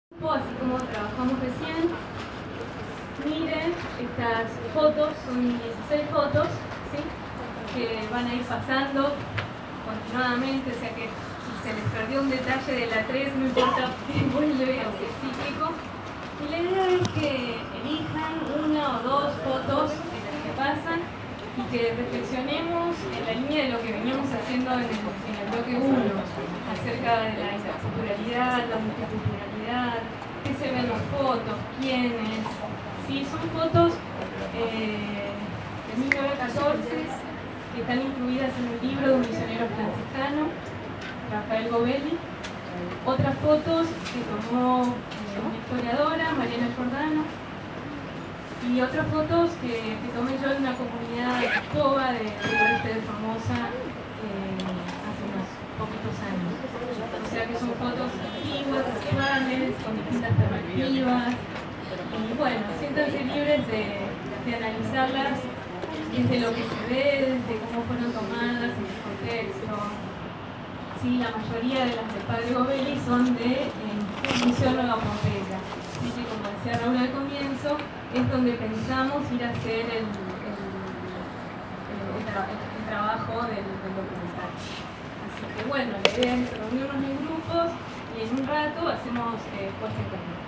Así como trabajamos recién. Miren, estas fotos son 16 fotos, ¿sí? Que van a ir pasando continuadamente, o sea que si se les perdió un detalle de la 3, no importa que vuelve o que es cíclico. Y la idea es que elijan una o dos fotos de las que pasan y que reflexionemos en la línea de lo que veníamos haciendo en el bloque 1, acerca de la interculturalidad, la multiculturalidad, qué se ven las fotos, quiénes. Sí, son fotos de 1914 que están incluidas en un libro de un misionero franciscano, Rafael Gobelli. Otras fotos que tomó una historiadora, Mariana Giordano. Y otras fotos que tomé yo en una comunidad de Córdoba, de oeste de Formosa, hace unos poquitos años. O sea que son fotos antiguas, actuales, con distintas perspectivas. Y bueno, siéntanse libres de analizarlas desde lo que se ve, desde cómo fueron tomadas, en qué contexto. Sí, la mayoría de las del padre Gobelli son de Misión Nueva Pompeya. Así que, como decía Raúl al comienzo, es donde pensamos ir a hacer el trabajo del documental. Así que bueno, la idea es reunirnos en grupos y en un rato hacemos puesta en común.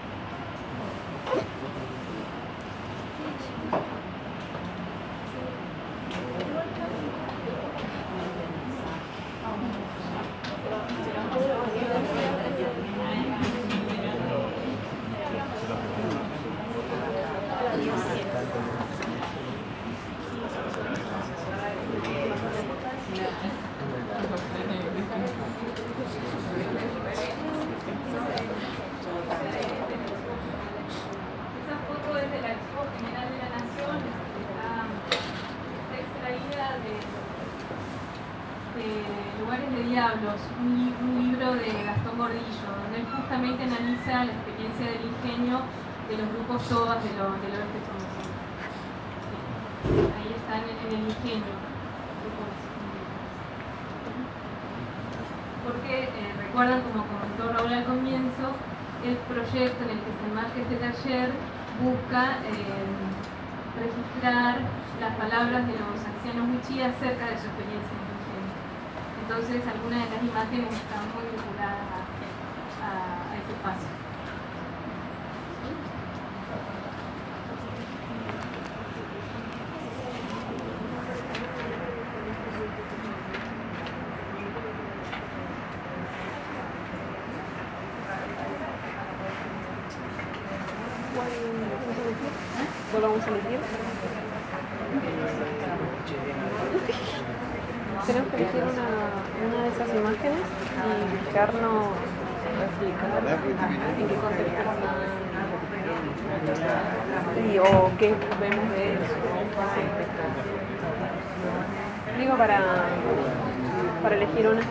Lugares de Diablos, un libro de Gastón Gordillo, donde él justamente analiza la experiencia del ingenio de los grupos TOAS del oeste formoso. Ahí están en el ingenio. Porque recuerdan, como comentó Raúl al comienzo, el proyecto en el que se enmarca este taller busca registrar las palabras de los ancianos wichí acerca de su experiencia en el ingenio. Entonces, algunas de las imágenes están muy vinculadas a ese espacio. ¿Cuál vamos a elegir? Tenemos que elegir una de esas imágenes y fijarnos, explicar en qué contexto están o qué vemos de eso. Digo, para elegir una.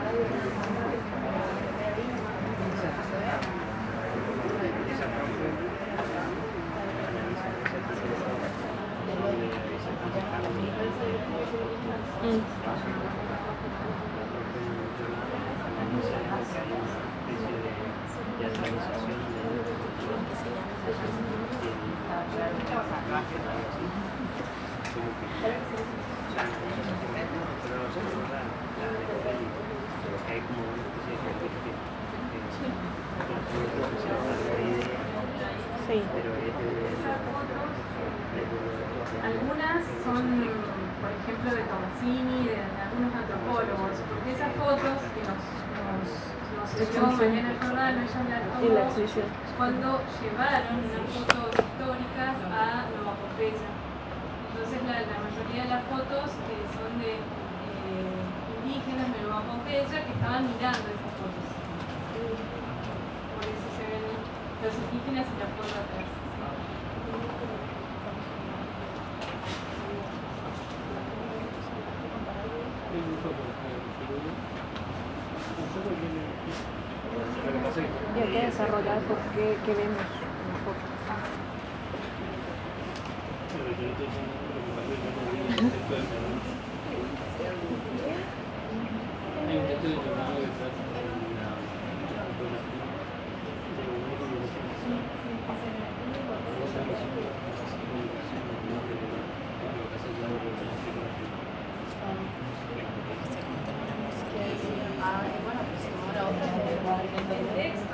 Sí. Algunas son, por ejemplo, de Tomasini, de algunos antropólogos, porque esas fotos que nos dio Mariana Giordano, ella las tomó cuando llevaron unas fotos históricas a Nueva Pompeya. Entonces la mayoría de las fotos son de indígenas de Nueva Pompeya que estaban mirando esas fotos. Por eso se ven los indígenas y la foto atrás. Y hay que desarrollar por qué vemos una foto.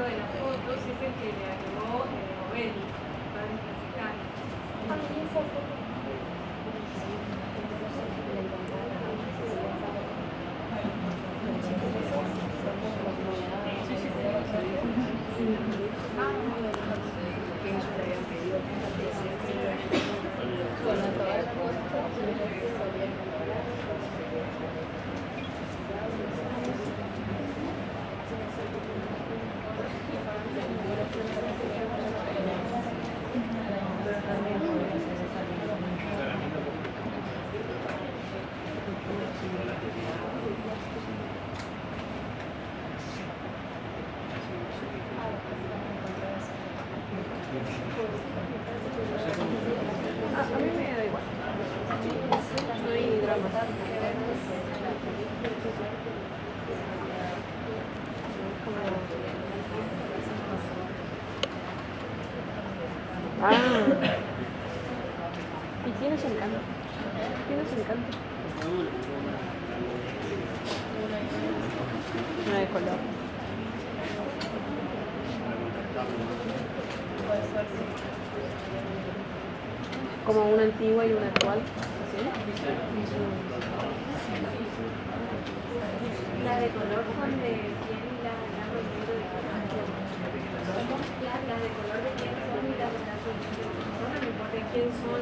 autor de las fotos es el que le agregó Ovelli, el padre franciscano. A mí me da igual. No hay drama. Y tiene su encanto. Tiene su encanto. No hay color. Como una antigua y una actual. ¿Sí? Las de color son de piel y las de blanco y negro de Colombia. Las de color de piel son y las de blanco y negro de Colombia. No importa quién son.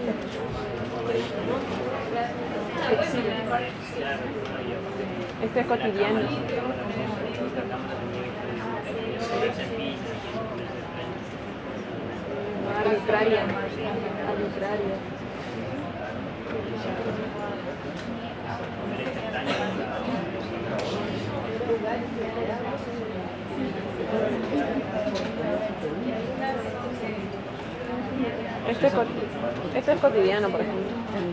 Esto es cotidiano. Arbitraria. Arbitraria. Esto es cotidiano, por ejemplo.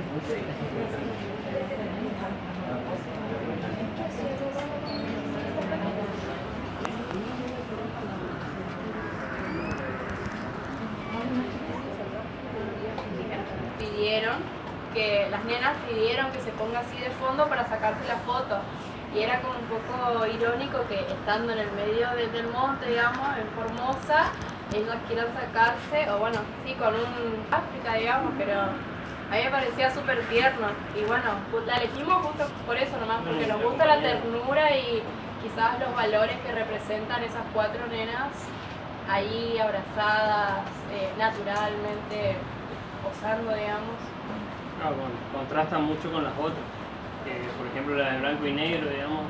Las nenas pidieron que se ponga así de fondo para sacarse la foto, y era como un poco irónico que estando en el medio del monte, digamos, en Formosa, ellas quieran sacarse, o bueno, sí, con un África, digamos, pero a mí me parecía súper tierno, y bueno, la elegimos justo por eso nomás, porque nos gusta la ternura y quizás los valores que representan esas 4 nenas ahí abrazadas, naturalmente posando, digamos. No, contrastan mucho con las otras. Por ejemplo, la de blanco y negro, digamos.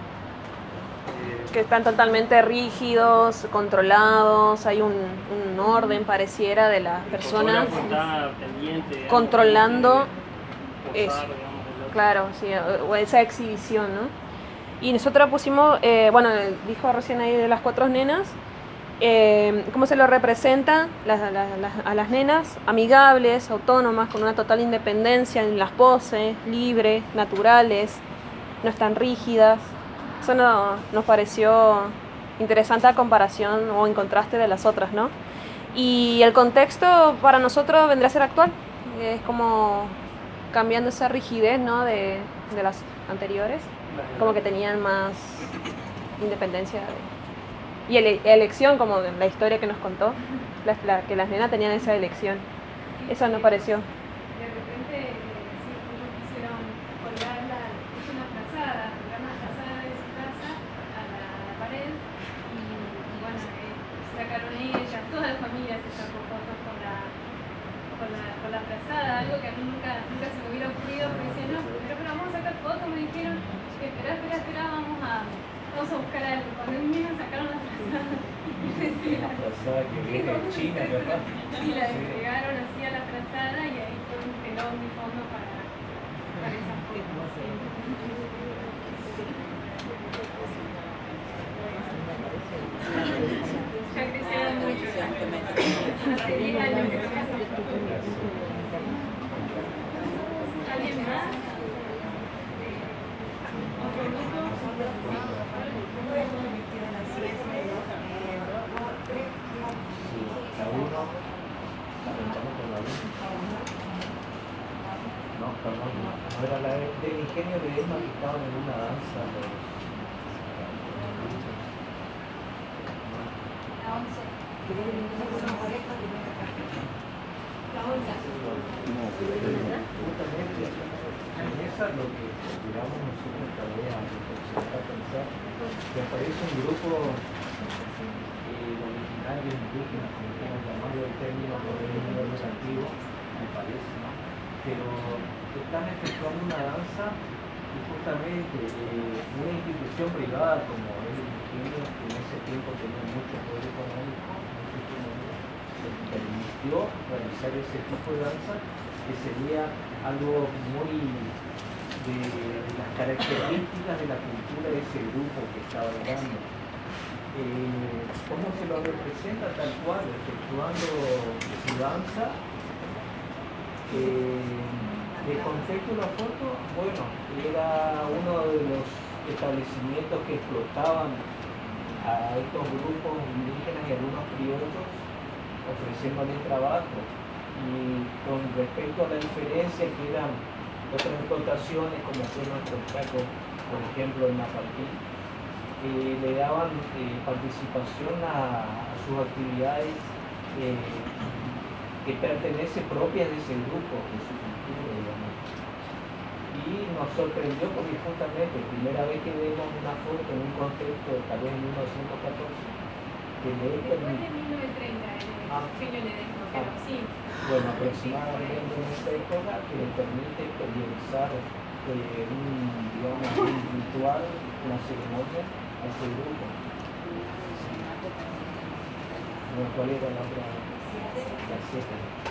Que están totalmente rígidos, controlados, hay un orden, pareciera, de las personas Pendiente, digamos, controlando eso. Claro, sí, o esa exhibición, ¿no? Y nosotros pusimos, bueno, dijo recién ahí de las 4 nenas, cómo se lo representa a las nenas, amigables, autónomas, con una total independencia en las poses, libres, naturales, no están rígidas. Eso nos pareció interesante a comparación o en contraste de las otras, ¿no? Y el contexto para nosotros vendría a ser actual, es como cambiando esa rigidez, ¿no? de las anteriores, como que tenían más independencia y elección, como de la historia que nos contó, que las nenas tenían esa elección. Eso nos pareció. De repente, sí, ellos quisieron colgar una frazada de su casa a la pared, y bueno, sacaron ellas, toda la familia se sacó fotos con la frazada, algo que a mí nunca se me hubiera ocurrido, porque decían, no, pero vamos a sacar fotos, me dijeron, espera, vamos a buscar algo. Cuando a mí me sacaron la frazada, la frazada que viene de China, ¿verdad? Sí, la despegaron así a la frazada y ahí fue un telón de fondo para esas fotos. Ya crecieron mucho. Hace 10 años que se casaron. ¿Alguien más? No, perdón, no era la del ingenio de Esma que estaban en una danza. La 11. Justamente en esa lo que digamos nosotros tal vez a pensar que aparece un grupo originarios indígenas, como estamos llamando el término por el número negativo, me parece, ¿no? Pero están efectuando una danza y justamente una institución privada como el ingenio, que en ese tiempo tenía mucho poder económico, se permitió realizar ese tipo de danza, que sería algo muy de las características de la cultura de ese grupo que estaba hablando. ¿Cómo se lo representa? Tal cual, efectuando su danza. El contexto de la foto, bueno, era uno de los establecimientos que explotaban a estos grupos indígenas y algunos criollos, ofreciéndoles trabajo. Y con respecto a la diferencia que eran otras explotaciones, como fue nuestro caso, por ejemplo, en Mapalpí, le daban participación a sus actividades que pertenece propia de ese grupo, de su cultura, digamos. Y nos sorprendió porque justamente, primera vez que vemos una foto en un contexto, tal vez en 1914, que le Después de 1930, Eugenio Ledesma, pero sí. bueno, aproximadamente en esta época que le permite exteriorizar digamos, un ritual, una ceremonia a ese grupo. Bueno, ¿cuál era la otra? La 7.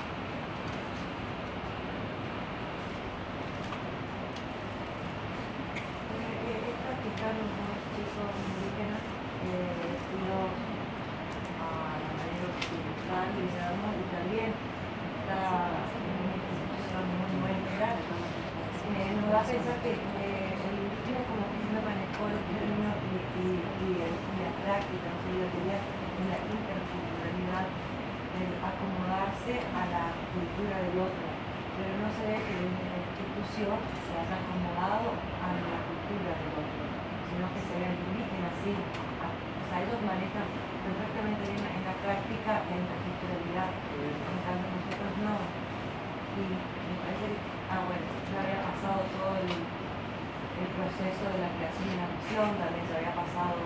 Esta que están los chicos indígenas vestidos a la manera occidental, digamos, y también está en una institución muy integral. Nos da a pensar que el indígena como que siempre manejó el término y la práctica, no sé, la teoría en la interculturalidad, el acomodarse a la cultura del otro, pero no se ve que la institución se haya acomodado a la cultura del otro, sino que se ve el indígena así. O sea, ellos manejan perfectamente bien en la práctica la interculturalidad, en cambio nosotros no. Y me parece que, bueno, ya había pasado todo el proceso de la creación de la misión, también se había pasado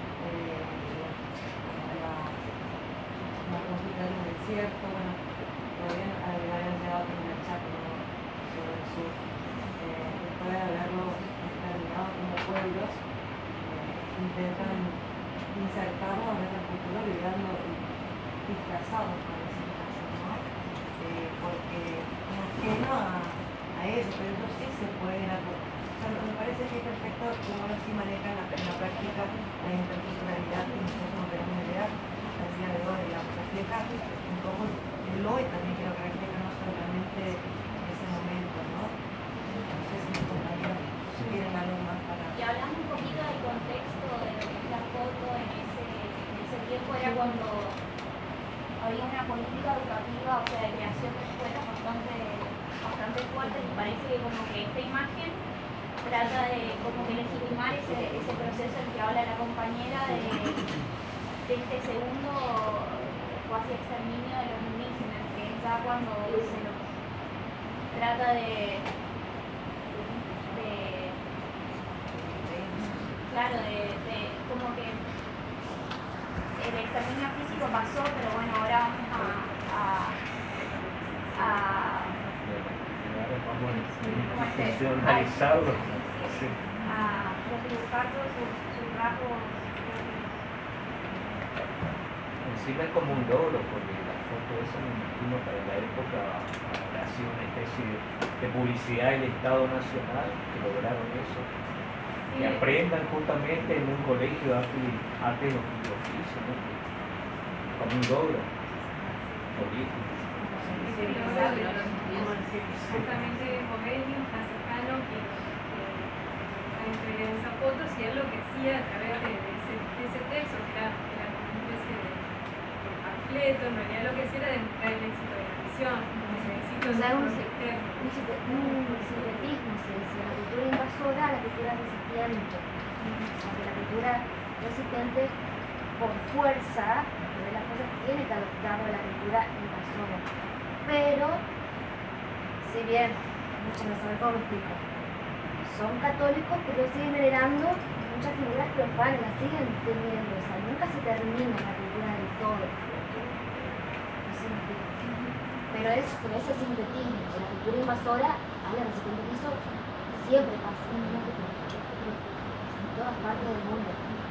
la consulta del desierto, bueno, todavía no habían llegado a tener Chaco sobre el sur. Después de haberlo determinado como pueblos, intentan insertarlo en nuestra cultura olvidando disfrazados con ese caso, ¿no? Porque es ajeno a ellos, pero ellos sí se pueden aportar. O sea, me parece que es perfecto como ellos sí manejan en la práctica la interculturalidad que nosotros no queremos idear hasta el día de hoy, digamos, refleja un poco el hoy también, creo que refleja no solamente ese momento, ¿no? No sé si mis compañeros tienen algo más para... Y hablando un poquito del contexto de lo que es la foto en ese tiempo, era cuando había una política educativa, o sea, de creación de escuelas bastante fuerte, y parece que como que esta imagen trata de como que legitimar ese proceso en que habla la compañera de este segundo cuasi exterminio de los indígenas, que es ya cuando se los trata claro, de como que el exterminio físico pasó, pero bueno, ahora institucionalizarlo. a dibujar todos sus rasgos. Encima es como un logro, porque la foto esa me imagino para la época ha sido una especie de publicidad del Estado Nacional, que lograron eso. Que aprendan justamente en un colegio arte de oficio, ¿no? Como un logro político. Justamente Mogelio, más cercano, que entregué esa foto, y él lo que hacía a través de ese texto, que era como una especie de panfleto, en realidad lo que hacía era demostrar el éxito de la misión, el éxito de Usar un externo. sincretismo, se decía, la cultura invasora a la cultura resistente. Porque la cultura resistente, por fuerza, de la cosas que tiene que adoptar de la cultura invasora. Pero, si bien, muchos no saben cómo me explico, son católicos, pero siguen heredando muchas figuras profanas, las siguen teniendo, o sea, nunca se termina la cultura del todo. No sé, me explico. Pero ese sincretismo de la cultura invasora habla de que eso siempre pasa, en todas partes del mundo.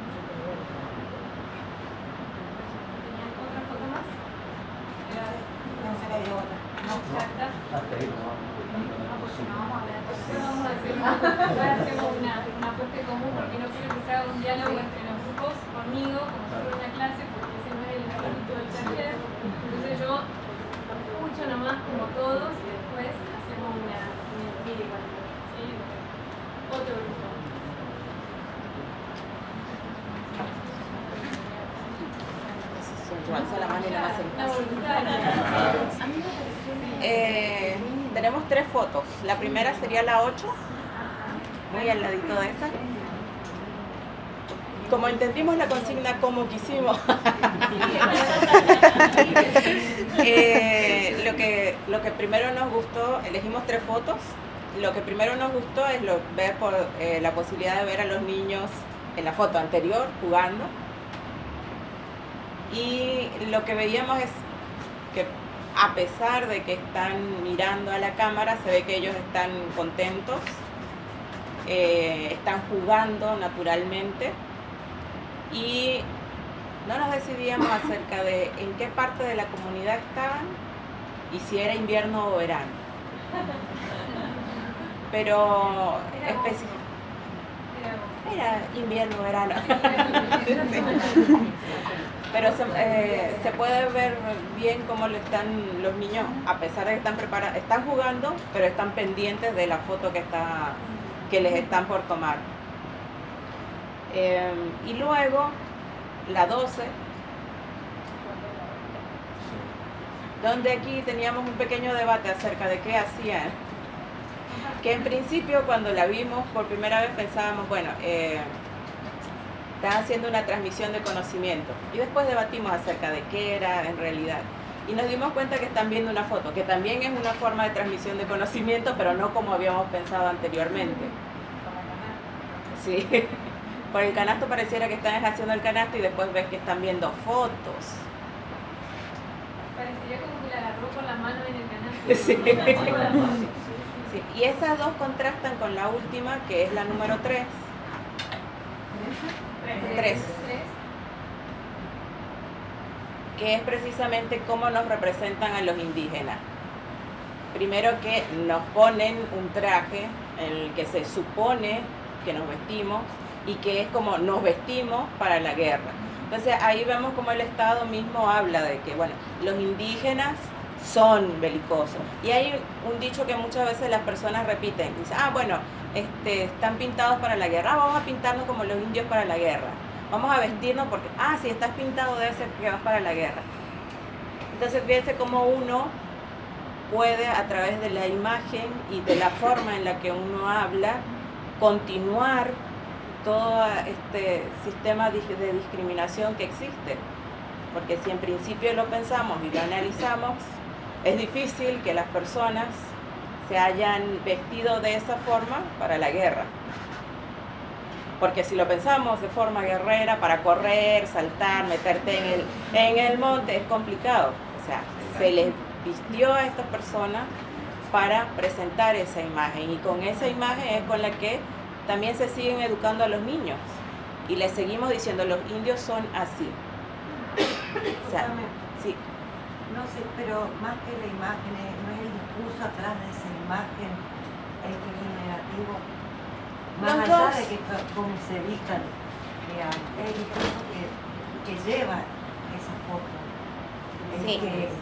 ¿Tenían otra foto más? No se le dio otra. Exacta. Hasta ahí no Después vamos a hacer ahora hacemos una apuesta común porque no quiero que se haga un diálogo entre los grupos conmigo, como si fuera una clase, porque ese no es el espíritu del taller. Entonces yo escucho nomás como todos y después hacemos una mini igualdad. ¿Sí? Otro grupo. Alza la mano y la más La voluntaria. tenemos 3 fotos. La primera sería la 8, muy al ladito de esa. Como entendimos la consigna como quisimos, lo que primero nos gustó, elegimos 3 fotos. Lo que primero nos gustó es ver la posibilidad de ver a los niños en la foto anterior jugando. Y lo que veíamos es que a pesar de que están mirando a la cámara, se ve que ellos están contentos, están jugando naturalmente y no nos decidíamos acerca de en qué parte de la comunidad estaban y si era invierno o verano. Pero era invierno o verano. Pero se puede ver bien cómo los niños, a pesar de que están preparados, están jugando, pero están pendientes de la foto que les están por tomar. Y luego, la 12, donde aquí teníamos un pequeño debate acerca de qué hacían. Que en principio, cuando la vimos por primera vez, pensábamos, bueno, están haciendo una transmisión de conocimiento. Y después debatimos acerca de qué era en realidad. Y nos dimos cuenta que están viendo una foto, que también es una forma de transmisión de conocimiento, pero no como habíamos pensado anteriormente. Sí, por el canasto pareciera que están haciendo el canasto y después ves que están viendo fotos. Parecería como que la agarró con la mano en el canasto. Sí. Sí. Y esas dos contrastan con la última, que es la número 3. 3. Que es precisamente cómo nos representan a los indígenas. Primero que nos ponen un traje en el que se supone que nos vestimos y que es como nos vestimos para la guerra. Entonces ahí vemos como el Estado mismo habla de que, bueno, los indígenas son belicosos. Y hay un dicho que muchas veces las personas repiten. Dicen, bueno, están pintados para la guerra. Vamos a pintarnos como los indios para la guerra. Vamos a vestirnos porque, si estás pintado debe ser que vas para la guerra. Entonces fíjense cómo uno puede, a través de la imagen y de la forma en la que uno habla, continuar todo este sistema de discriminación que existe. Porque si en principio lo pensamos y lo analizamos, es difícil que las personas se hayan vestido de esa forma para la guerra. Porque si lo pensamos de forma guerrera, para correr, saltar, meterte en el monte, es complicado. O sea, se les vistió a estas personas para presentar esa imagen. Y con esa imagen es con la que también se siguen educando a los niños. Y les seguimos diciendo, los indios son así. O sea, sí. No sé, pero más que la imagen, no es el discurso atrás de esa imagen el que es negativo. Más Los allá dos. de que cómo se vistan, digamos, es el discurso que lleva esa foto. Sí.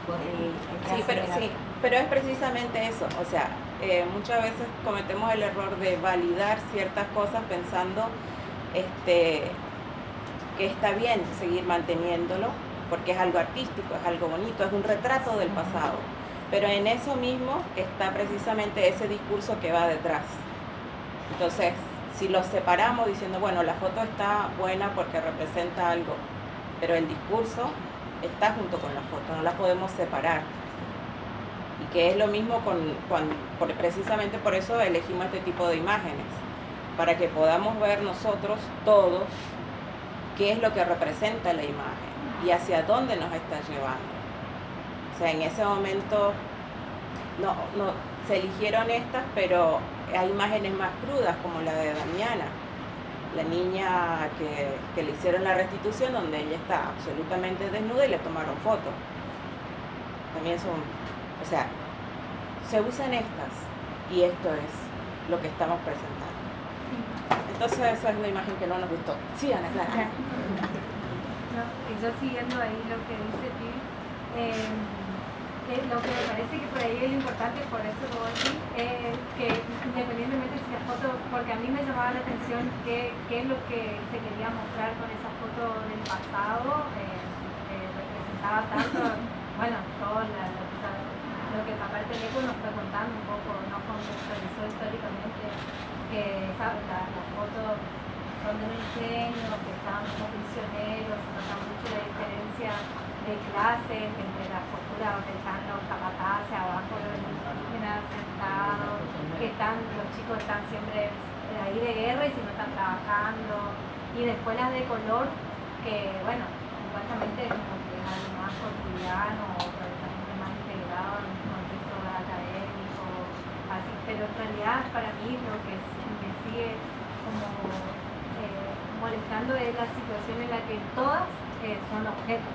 Pero es precisamente eso. O sea, muchas veces cometemos el error de validar ciertas cosas pensando que está bien seguir manteniéndolo, porque es algo artístico, es algo bonito, es un retrato del pasado. Pero en eso mismo está precisamente ese discurso que va detrás. Entonces, si lo separamos diciendo, bueno, la foto está buena porque representa algo, pero el discurso está junto con la foto, no la podemos separar. Y que es lo mismo precisamente por eso elegimos este tipo de imágenes, para que podamos ver nosotros todos qué es lo que representa la imagen y hacia dónde nos está llevando. O sea, en ese momento no se eligieron estas, pero hay imágenes más crudas, como la de Damiana, la niña que le hicieron la restitución, donde ella está absolutamente desnuda y le tomaron fotos. También son, o sea, se usan estas y esto es lo que estamos presentando. Entonces esa es la imagen que no nos gustó. Sí, Ana Clara. No, y yo siguiendo ahí lo que dice Pi, lo que me parece que por ahí es importante, por eso lo voy a decir, es que independientemente si la foto, porque a mí me llamaba la atención qué es lo que se quería mostrar con esa foto del pasado, representaba tanto, bueno, todo lo que papá el teléfono nos está contando un poco, nos contextualizó históricamente, que las fotos son de un ingenio, que estaban como prisioneros, se nota mucho la diferencia de clases entre las posturas donde están los capataces abajo, los indígenas sentados, que los chicos están siempre ahí de guerra y si no están trabajando, y después las de color, que bueno, supuestamente es como que es algo más cotidiano o probablemente más integrado en un contexto académico, así, pero en realidad para mí lo que me sigue como molestando es la situación en la que todas son objetos,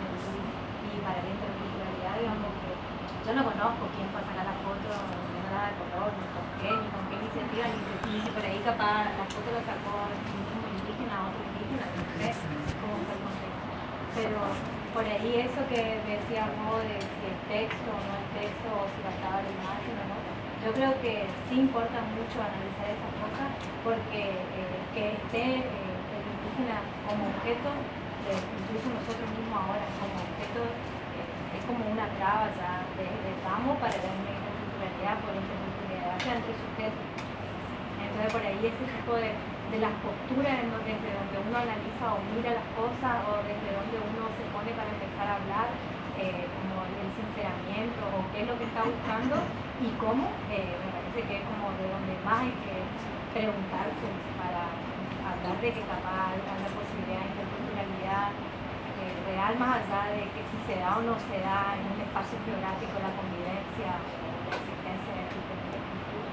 y para la interculturalidad, digamos que yo no conozco quién fue a sacar la foto, ni nada de color, ni con qué iniciativa, ni si por ahí capaz la foto la sacó un indígena, otro indígena, no sé cómo fue el contexto. Pero por ahí eso que decía vos de si es texto o no es texto, o si bastaba la imagen o no, yo creo que sí importa mucho analizar esas cosas, porque que esté el indígena como objeto, incluso nosotros mismos ahora como objeto, es como una traba ya vamos para la interculturalidad, por interculturalidad sea entre sujetos. Entonces por ahí ese tipo de las posturas desde donde uno analiza o mira las cosas, o desde donde uno se pone para empezar a hablar, como el sinceramiento o qué es lo que está buscando y cómo, me parece que es como de donde más hay que preguntarse para hablar de que capaz hay la posibilidad de interculturalidad real, más allá de que si se da o no se da en un espacio geográfico la convivencia o la existencia de diferentes culturas.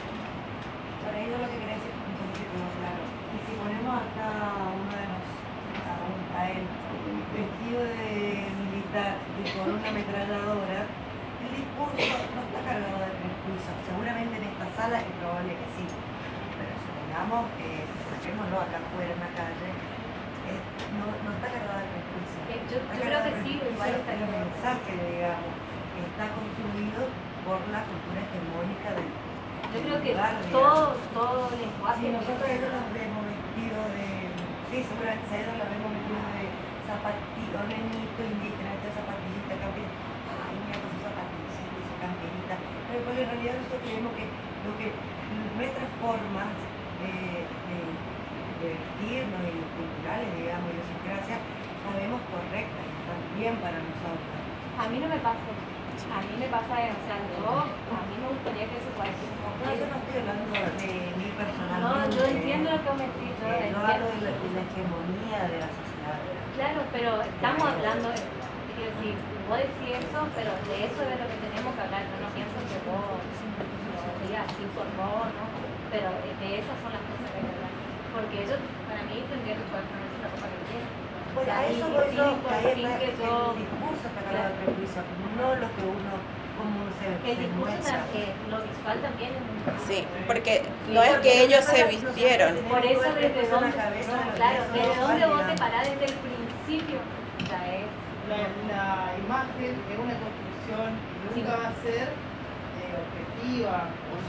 Para ello lo que quería decir un poquito más claro. Y si ponemos a cada uno de nosotros, a él, vestido de militar y con una ametralladora, el discurso no está cargado de prejuicios. Seguramente en esta sala es probable que sí, pero supongamos que saquémoslo acá afuera en la calle, no está cargado de prejuicios. Yo creo que sí, igual está el mensaje, digamos, que está construido por la cultura hegemónica del yo creo que lugar, todo lenguaje. Si nosotros a ellos los vemos vestidos de. Sí, seguramente a ellos los vemos vestidos de zapatito, nenito indígena, esta zapatillita, camperita. Ay, mira, con su zapatillita y su camperita. Pero porque en realidad nosotros creemos que nuestras formas de vestirnos y culturales, digamos, y idiosincrasia, las vemos correctas y están bien para nosotros. A mí no me pasa. A mí me pasa, o sea, a mí me gustaría que eso fuera como... No, yo no estoy hablando de mí personalmente. No, yo entiendo lo que me decís. Yo hablo de la hegemonía de la sociedad. Claro, pero estamos hablando, quiero decir, vos decís eso, pero de eso es de lo que tenemos que hablar. Yo no pienso que vos lo digas así por vos, ¿no? Pero de esas son las cosas que hay que hablar. Porque ellos, para mí, tendría que poder ponerse la ropa que quieran. Bueno, a eso voy yo, que ahí el discurso está cargado de prejuicio, no lo que uno, como se el discurso, muestra. lo visual también es muy Sí, porque no es que ellos se vistieron. Por eso desde dónde, claro, desde dónde vos te parás desde el principio. O sea, la imagen es una construcción, nunca va a ser objetiva.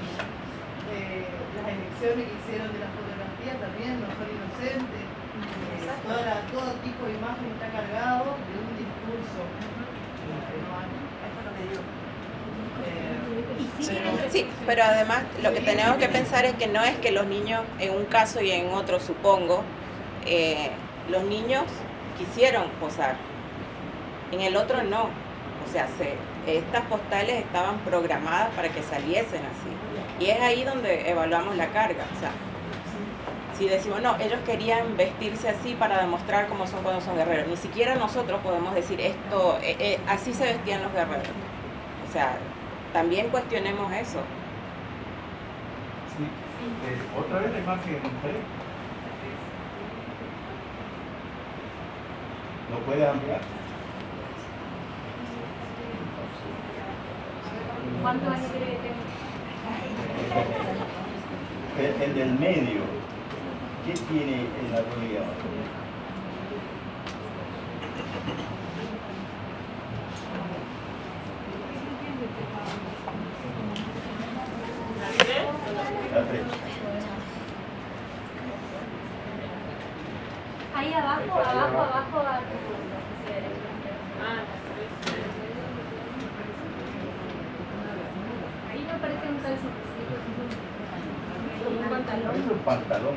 Las elecciones que hicieron de la fotografía también no son inocentes. Todo tipo de imagen está cargado de un discurso. Eso es lo que digo. Sí, pero además lo que tenemos que pensar es que no es que los niños, en un caso y en otro supongo, los niños quisieron posar. En el otro no. O sea, estas postales estaban programadas para que saliesen así. Y es ahí donde evaluamos la carga. O sea, si decimos, no, ellos querían vestirse así para demostrar cómo son cuando son guerreros. Ni siquiera nosotros podemos decir esto, así se vestían los guerreros. O sea, también cuestionemos eso. Sí. Otra vez la imagen 3. ¿No puede ampliar? ¿Cuántos años quiere que tenga? El del medio, ¿qué tiene en la rodilla? La 3. Ahí abajo va tu... Ahí no parece un calzoncillo. Un pantalón. Es un pantalón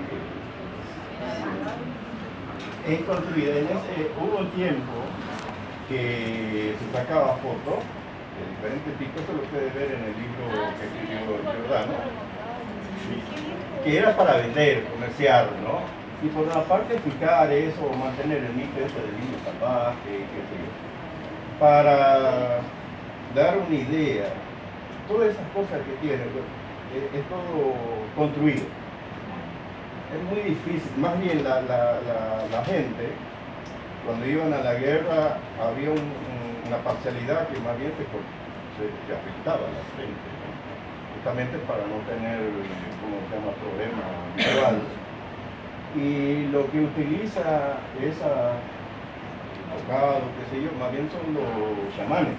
que es construido. Hubo un tiempo que se sacaba fotos de diferentes tipos, eso lo puede ver en el libro que escribió Giordano, que era para vender, comerciar, ¿no? Y por una parte fijar eso, mantener el mito ese del niño salvaje, qué sé yo, para dar una idea. Todas esas cosas que tiene, es todo construido. Es muy difícil, más bien la gente, cuando iban a la guerra, había una parcialidad que más bien se afectaba a la frente, ¿no? Justamente para no tener, como se llama, problema visual. Y lo que utiliza esa abogado, qué sé yo, más bien son los chamanes.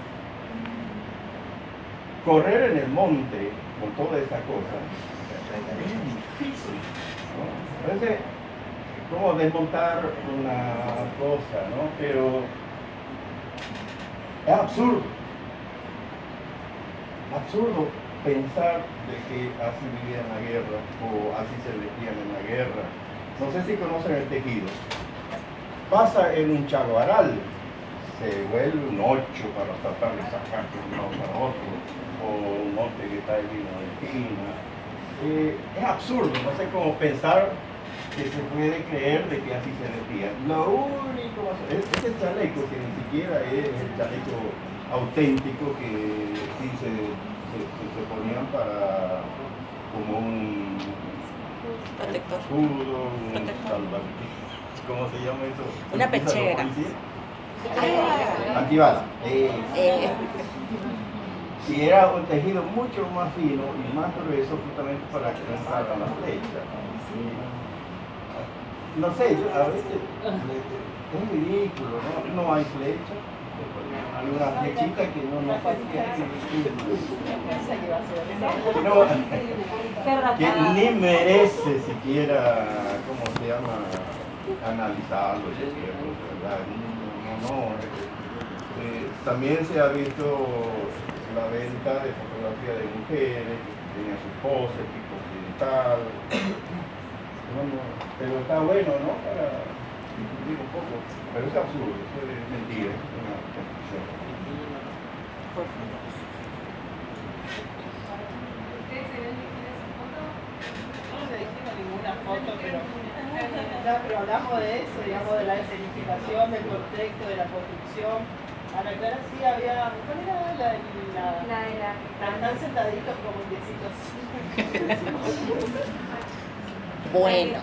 Correr en el monte con toda esa cosa es difícil, ¿no? Parece como desmontar una cosa, ¿no? Pero es absurdo pensar de que así vivían la guerra o así se vestían en la guerra. No sé si conocen el tejido. Pasa en un chaguaral, se vuelve un 8 para tratar de sacar de un lado para otro, o un monte que está ahí lleno de esquina. Es absurdo, no sé cómo pensar que se puede creer de que así se vestían. Lo único, este chaleco que ni siquiera es el chaleco auténtico que sí se ponían para como un escudo, un salvavidas. ¿Cómo se llama eso? Una pechera. Antibala. Y era un tejido mucho más fino y más grueso justamente para que no entraran las flechas. No sé, a veces es ridículo, ¿no? No hay flecha. Hay una flechita que no que ni merece siquiera, ¿cómo se llama? Analizarlo, ¿verdad? También se ha visto la venta de fotografía de mujeres que tenían su pose tipo occidental. Bueno, pero está bueno, ¿no? Para difundir un poco, pero es absurdo, eso es mentira, es una construcción. ¿Ustedes se ven que esa foto? No se dijimos ninguna foto, pero hablamos de eso, digamos, de la escenificación, del contexto, de la construcción. A la clara sí había, ¿cuál era la de la están sentaditos como indecisos? Bueno.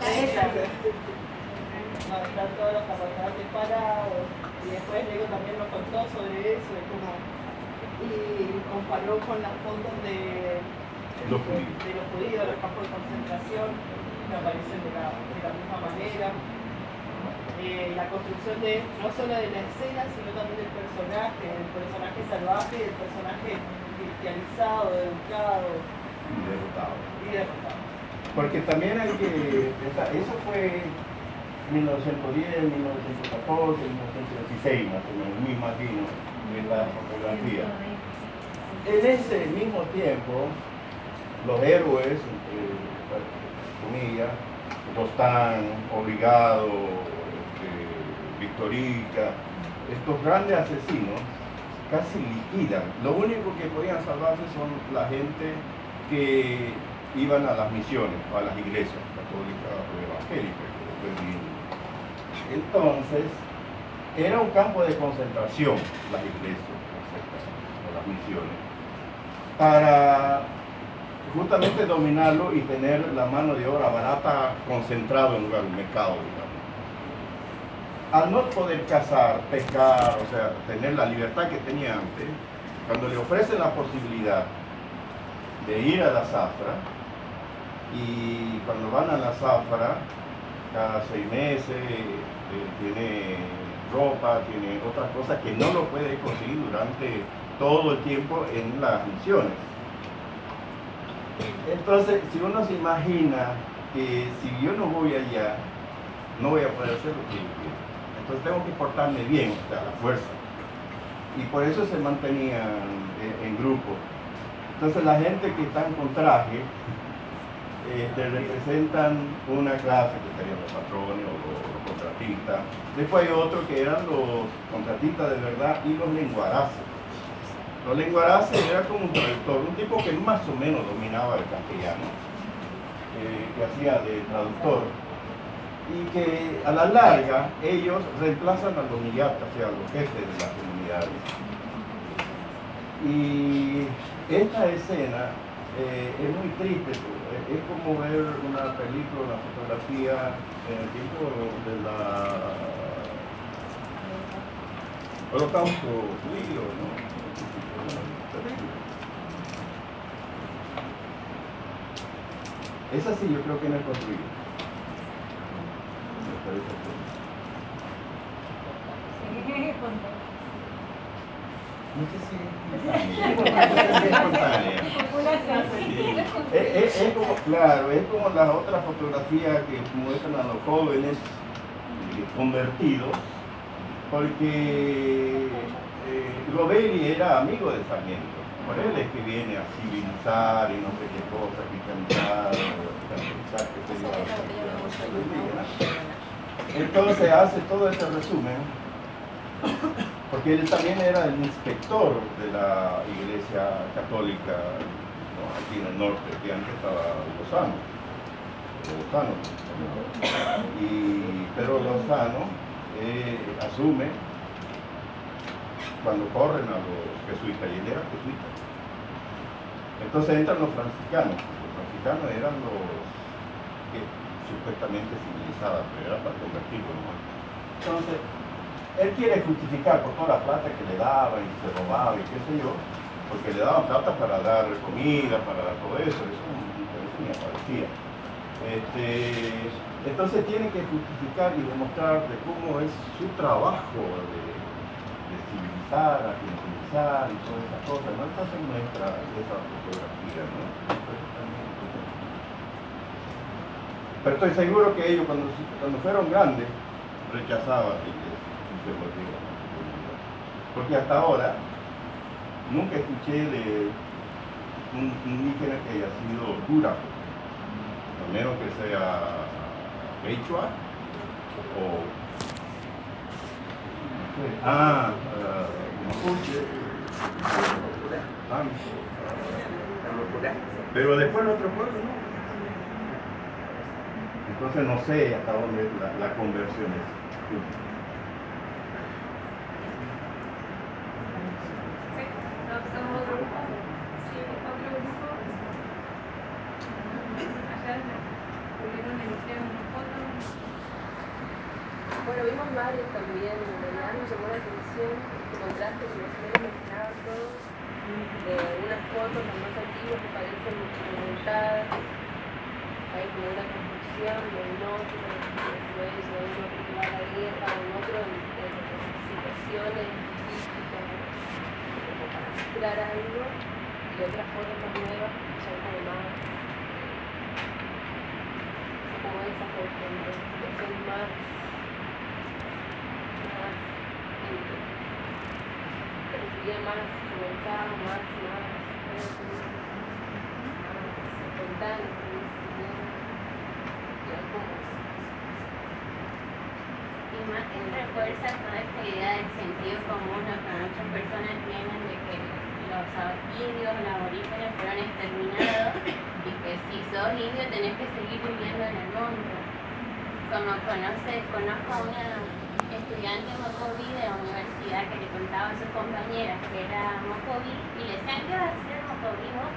No, están todos los capataces separados. Y después Lego también nos contó sobre eso, de cómo, y comparó con las fotos de los judíos, los campos de concentración, que aparecen de la misma manera. La construcción no solo de la escena, sino también del personaje salvaje, del personaje cristianizado, educado y derrotado. Porque también hay que pensar, eso fue 1910, 1914, 1916 más o menos, me imagino, en la fotografía. En ese mismo tiempo, los héroes, entre comillas, Rostán, Obligado, Victorica, estos grandes asesinos casi liquidan. Lo único que podían salvarse son la gente que iban a las misiones o a las iglesias católicas o evangélicas. Entonces, era un campo de concentración las iglesias o las misiones, para justamente dominarlo y tener la mano de obra barata concentrado en un mercado, digamos. Al no poder cazar, pescar, o sea, tener la libertad que tenía antes, cuando le ofrecen la posibilidad de ir a la zafra, y cuando van a la zafra, cada 6 meses, tiene ropa, tiene otras cosas que no lo puede conseguir durante todo el tiempo en las misiones. Entonces, si uno se imagina que si yo no voy allá, no voy a poder hacer lo que yo quiero. Entonces tengo que portarme bien, o sea, a la fuerza. Y por eso se mantenían en grupo. Entonces la gente que están con traje representan una clase que serían los patrones o los contratistas. Después hay otros que eran los contratistas de verdad y los lenguaraces. Los lenguaraces era como un traductor, un tipo que más o menos dominaba el castellano, que hacía de traductor, y que a la larga ellos reemplazan a los niyatas, o sea, a los jefes de las comunidades. Y esta escena es muy triste, es como ver una película, una fotografía en el tiempo de la Holocausto judío, ¿no? Esa sí yo creo que no es construida. Me parece que es como, claro, es como las otras fotografías que muestran a los jóvenes convertidos, porque Robelli era amigo de Sarmiento. Por él es que viene a civilizar y no sé qué cosa, cristianizar, entonces hace todo ese resumen, porque él también era el inspector de la iglesia católica, ¿no? Aquí en el norte, que antes estaba Lozano. Pero Lozano asume cuando corren a los jesuitas, y él era jesuita. Entonces entran los franciscanos. Los franciscanos eran los que supuestamente civilizaban, pero era para convertirlos, ¿no? Entonces, él quiere justificar por toda la plata que le daban y se robaba y qué sé yo, porque le daban plata para dar comida, para dar todo eso me parecía. Entonces tiene que justificar y demostrar de cómo es su trabajo de civilizar, argentinizar y todas esas cosas, ¿no? Entonces muestra esa fotografía, ¿no? Pero estoy seguro que ellos cuando fueron grandes rechazaban que se volvieran, porque hasta ahora nunca escuché de un indígena que haya sido cura, a menos que sea quechua o mapuche, pero después los otros pueblos no. Entonces no sé hasta dónde la conversión es. Bueno, vimos varios también, en realidad nos llamó la atención este contraste que nos mencionaba todos, de unas fotos las más antiguas que parecen monumentadas, hay como una construcción de un otro, después de uno que va a la guerra, un otro en situaciones típicas, como para mostrar algo, y otras fotos más nuevas que son como más, como esas, por ejemplo, que son más parecía más comenzado, más espontáneo, y también refuerza toda esta idea del sentido común que muchas personas tienen de que los indios, los aborígenes fueron exterminados y que si sos indio tenés que seguir viviendo en el monte. Como conozco a una estudiante mocoví de la universidad que le contaba a sus compañeras que era mocoví y le decían, ¿qué vas a hacer mocoví vos?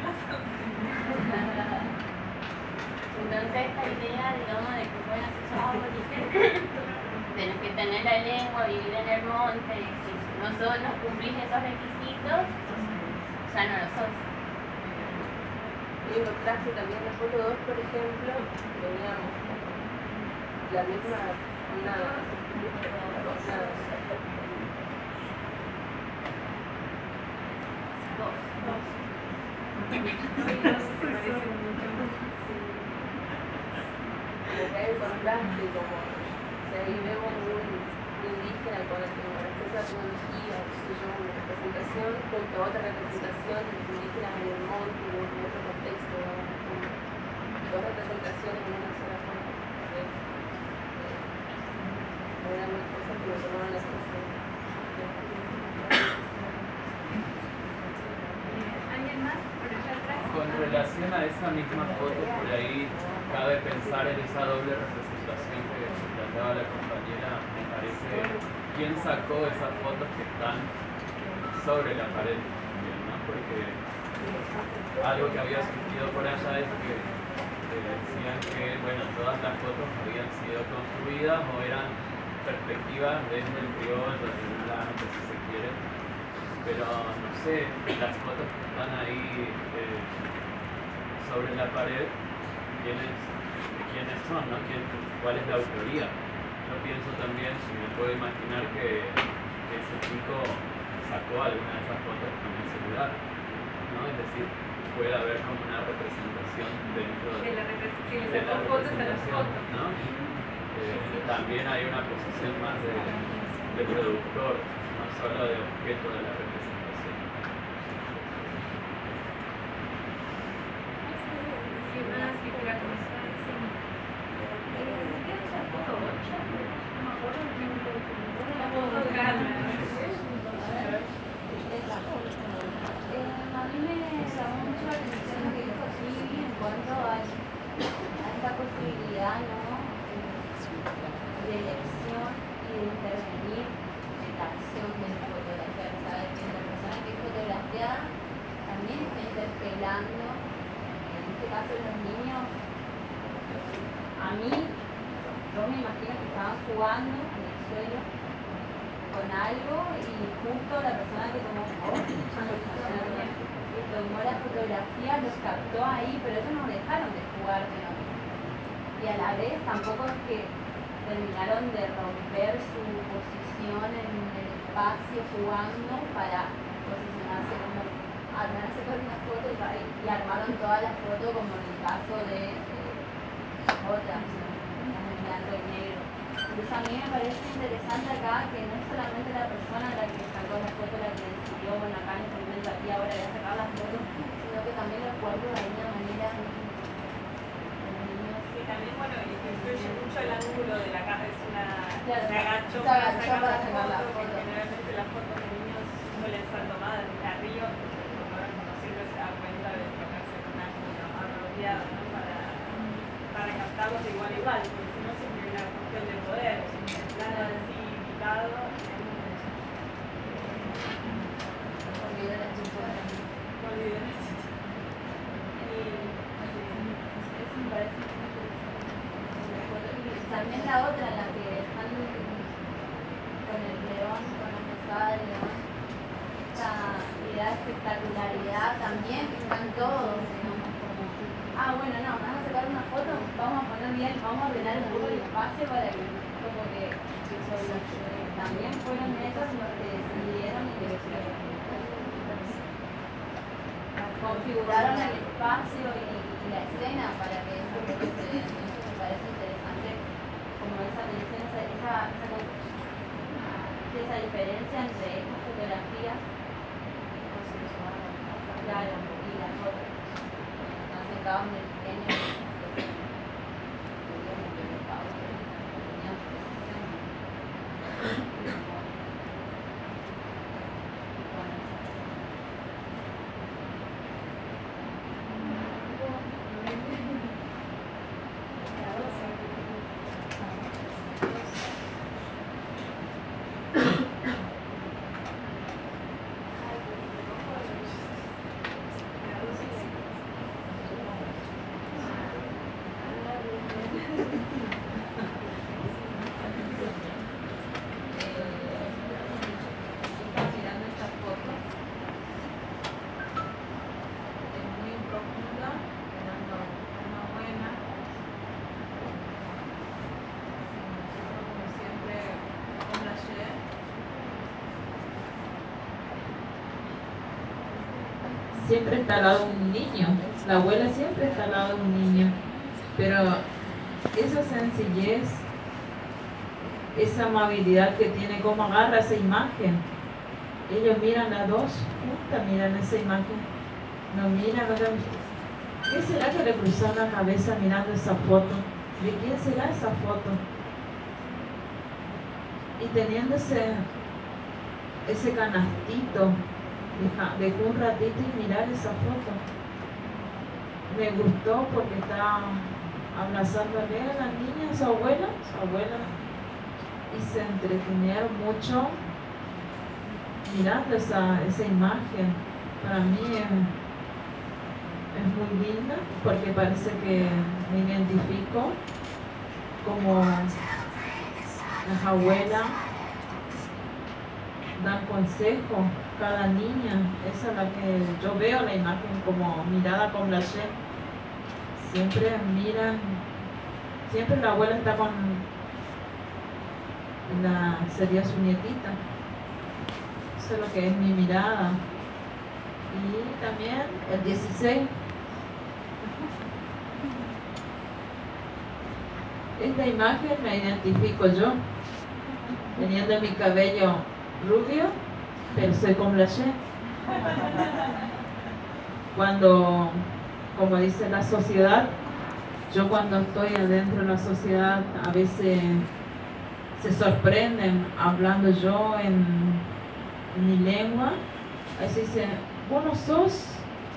Entonces esta idea, digamos, de que bueno, si sos aborígenes tenés que tener la lengua, vivir en el monte, y si no cumplís esos requisitos, ya no lo sos. Y lo traje también la foto 2, por ejemplo, teníamos la misma, como que hay un contraste, como, o sea, ahí vemos un indígena con la tecnología, una representación junto a otra representación de indígenas en el monte, en otro contexto, como dos representaciones en una sola foto. Eran las cosas que me tomaron la atención. ¿Alguien más por allá atrás? Con relación a esa misma foto, por ahí cabe pensar en esa doble representación que planteaba la compañera. Me parece, ¿quién sacó esas fotos que están sobre la pared también, ¿no? Porque algo que había surgido por allá es que decían que, bueno, todas las fotos habían sido construidas o eran perspectivas desde el criollo, desde el blanco, si se quiere, pero no sé, las fotos que están ahí sobre la pared, quiénes son, ¿no? ¿Cuál es la autoría? Yo pienso también, si me puedo imaginar que ese chico sacó alguna de esas fotos con el celular, ¿no? Es decir, puede haber como una representación dentro de la representación, ¿no? También hay una posición más de productor, no solo de objeto de la representación. Sí, más que quiera comenzar. A mí me llamó mucho la atención lo que dijo Silvi en cuanto a esta posibilidad, ¿no? De elección y de intervenir en la acción de la fotografía. ¿Sabes? Que la persona que es fotografiada también está interpelando, en este caso los niños. A mí, yo me imagino que estaban jugando en el suelo con algo y justo la persona que tomó la fotografía los captó ahí, pero ellos no dejaron de jugar, y a la vez tampoco es que terminaron de romper su posición en el espacio jugando para posicionarse como armarse con una foto y armaron toda la foto como en el caso de otras, en blanco y negro. Entonces a mí me parece interesante acá que no es solamente la persona la que sacó la foto la que decidió, bueno, acá en este momento aquí ahora voy a sacar las fotos, sino que también los cuerpos de alguna manera sí, también bueno, influye mucho el ángulo de la cara, es una agacho para sacar la foto, porque generalmente las fotos de niños suelen ser tomadas desde arriba, porque el fotógrafo no siempre se da cuenta de tocarse en un ángulo apropiado, ¿no? para captarlos de igual a igual, porque si no siempre hay una cuestión de poder, un plano así invitado. También la otra, la que están con el león, con la posada del león, esta idea de espectacularidad también, que están todos, digamos, como, bueno, no, vamos a sacar una foto, vamos a poner bien, vamos a ordenar un poco el espacio para que, como que también fueron ellos los que decidieron y que configuraron el espacio y la escena para que eso me parece interesante, como esa mención, esa diferencia entre esta fotografía claro, y las otras. Nos sentaban del pequeño siempre está al lado de un niño, la abuela siempre está al lado de un niño, pero esa sencillez, esa amabilidad que tiene, como agarra esa imagen, ellos miran las dos juntas, miran esa imagen, no miran, ¿qué será que le cruzó la cabeza mirando esa foto? ¿De quién será esa foto? Y teniendo ese canastito, dejó un ratito y mirar esa foto. Me gustó porque está abrazándole a la niña, su abuela, y se entretenieron mucho mirando esa imagen. Para mí es muy linda porque parece que me identifico como las abuelas dan consejo, cada niña, esa es la que yo veo la imagen como mirada con la She. Siempre miran, siempre la abuela está con sería su nietita. Eso es lo que es mi mirada. Y también el 16. Esta imagen me identifico yo, teniendo mi cabello rubio, pero soy como la She. Cuando, como dice la sociedad, yo cuando estoy adentro de la sociedad a veces se sorprenden hablando yo en mi lengua. A veces dicen, vos no sos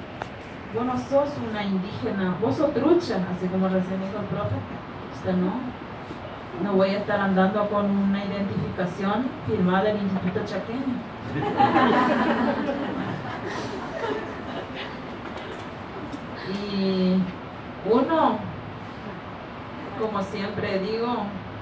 una indígena, vos sos trucha, así como recién dijo el profe. No voy a estar andando con una identificación firmada del Instituto Chaqueño. Y uno, como siempre digo,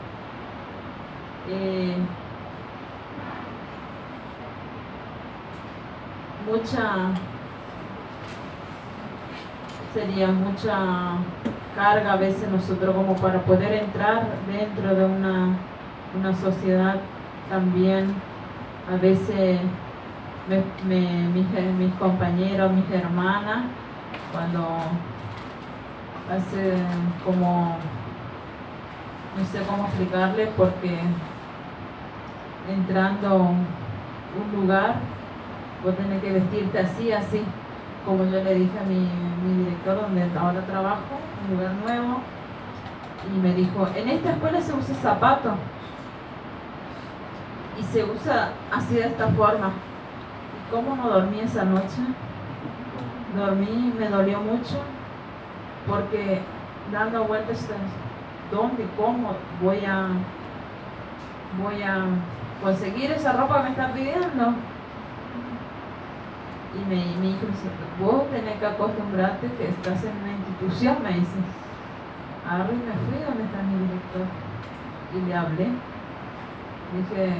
sería mucha carga a veces nosotros como para poder entrar dentro de una sociedad. También a veces mis compañeros, mis hermanas, cuando hace como, no sé cómo explicarles, porque entrando a un lugar vos tenés que vestirte así, como yo le dije a mi director donde ahora trabajo, un lugar nuevo, y me dijo, en esta escuela se usa zapato y se usa así de esta forma. ¿Y cómo no dormí esa noche? Dormí, me dolió mucho porque dando vueltas, ¿dónde, cómo voy a conseguir esa ropa que me están pidiendo? Y mi hijo me dice, vos tenés que acostumbrarte que estás en una institución, me dice. Ahora me fui donde está mi director y le hablé. Dije,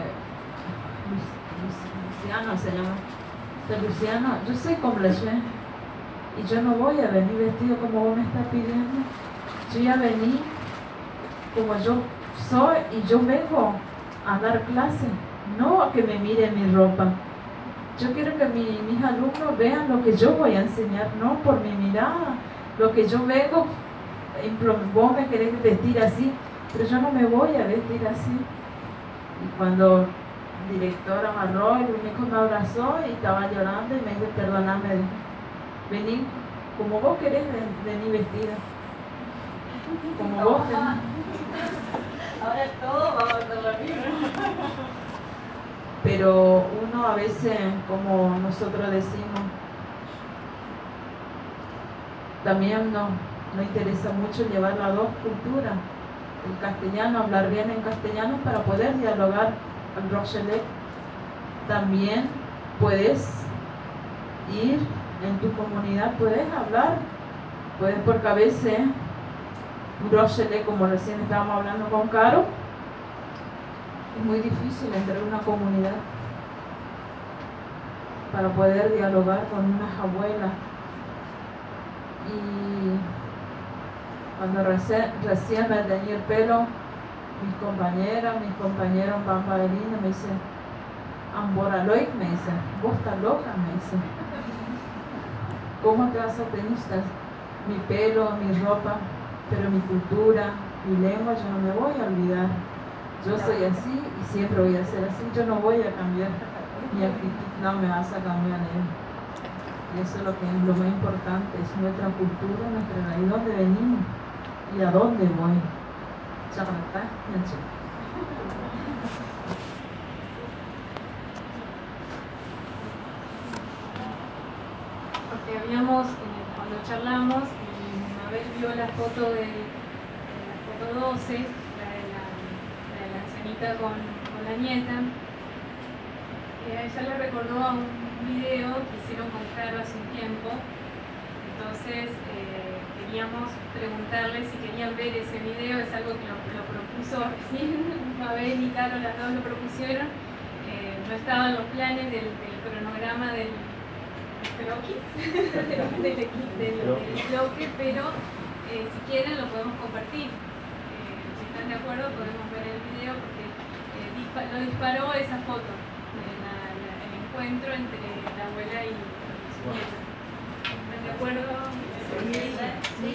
Luciano se llama. Luciano, yo soy complexe y yo no voy a venir vestido como vos me estás pidiendo. Yo ya vení como yo soy y yo vengo a dar clase, no a que me miren mi ropa. Yo quiero que mis alumnos vean lo que yo voy a enseñar, no por mi mirada. Lo que yo vengo, vos me querés vestir así, pero yo no me voy a vestir así. Y cuando el director agarró, el único me abrazó y estaba llorando y me dijo, perdóname, vení como vos querés venir vestida. Como vos querés. Ahora todo va a ser lo mismo. Pero uno a veces, como nosotros decimos, también nos interesa mucho llevar las dos culturas, el castellano, hablar bien en castellano para poder dialogar al Rochelet. También puedes ir en tu comunidad, puedes hablar, puedes, porque a veces un Rochelet, como recién estábamos hablando con Caro, es muy difícil entrar en una comunidad para poder dialogar con unas abuelas. Y cuando recién me teñí el pelo, mis compañeros Pampa de Lina me dicen, Amboraloik, me dicen, vos estás loca, me dicen. como terraplanistas, mi pelo, mi ropa, pero mi cultura, mi lengua, yo no me voy a olvidar. Yo soy así y siempre voy a ser así. Yo no voy a cambiar. Mi actitud no me vas a cambiar. Y eso es lo que es lo más importante, es nuestra cultura, nuestra raíz, dónde venimos y a dónde voy. Porque habíamos, cuando charlamos, Mabel vio la foto de la foto 12, la de la ancianita con la nieta. A ella le recordó a un video que hicieron con Caro hace un tiempo. Entonces queríamos preguntarles si querían ver ese video. Es algo que lo propuso recién Mabel y Caro, las dos lo propusieron. No estaba en los planes del cronograma del croquis del bloque, pero si quieren lo podemos compartir. Si están de acuerdo podemos ver el video porque lo disparó esa foto, el encuentro entre la abuela y su nieta. ¿Están de acuerdo? Sí.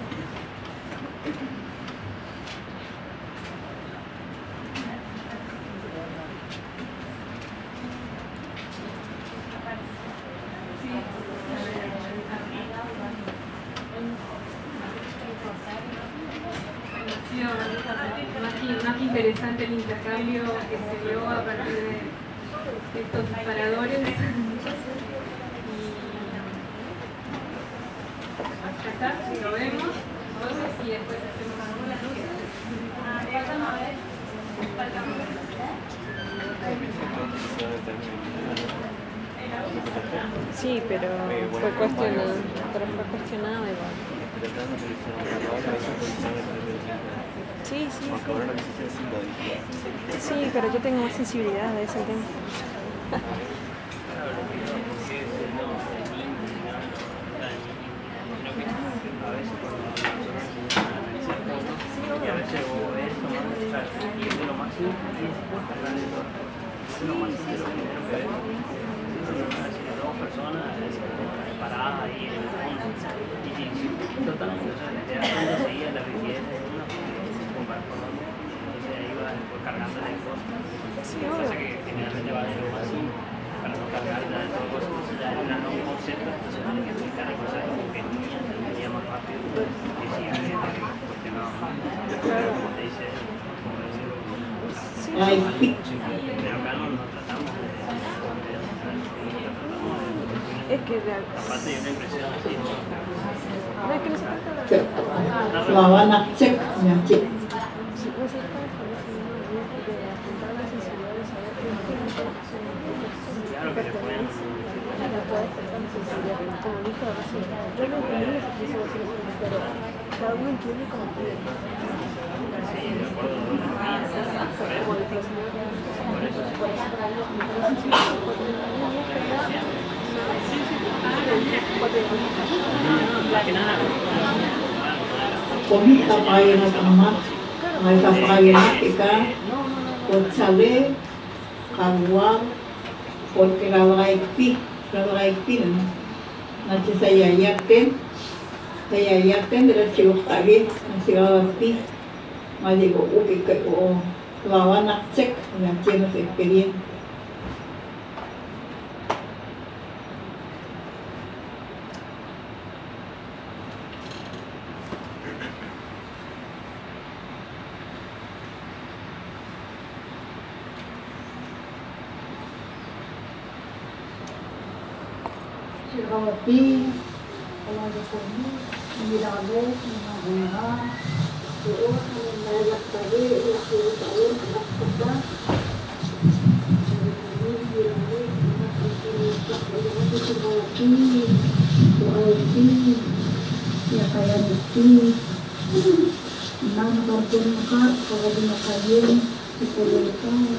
Más que interesante el intercambio que se dio a partir de estos disparadores. Y acá está, lo vemos. Entonces, y después hacemos algunas luces. Sí, pero fue cuestionado igual. Sí, sí, sí. Sí, pero yo tengo más sensibilidad de ese tema. Y a veces vos ves y es de lo más simple y después hablar de todo. Es lo más simple, lo primero que ves. Dos personas paradas ahí en el fondo. Y totalmente, o sea, te das cuenta seguida la riqueza de una comparar con otra. Entonces ahí vas después cargándole de cosas. Cosa que generalmente va a ser lo más simple para no cargarla de todo cosas. Entonces ya eran un concepto, entonces tiene que explicar el concepto porque entendía más rápido. Y si alguien cuestionaba más, como te dice, pero acá no tratamos de es que aparte de una impresión así, no es que no se trata de La van a check, me check. no se trata de apuntar la sensibilidad de saber que claro que se pueden no puede ser tan sensibilidad como dijo recién. Yo no entendí lo que quiso decir, pero cada uno entiende como quiere. sí, de acuerdo Como dijo el señor, por eso para los Komita tayo nag-amat, may papayanatika, kutsali, kagwang, porque lalaki nanti saya yakin dari cilok tadi nasi lalaki, masih go upi ke lawan nak cek nanti nasi piring. Silawati, kalau ada kami, menjadi mengajar, terus mengajar tadi, usia tahun anak kita, Silawati, ya kayak bukti, nama kartun makar, kalau dimakain, kita lihat.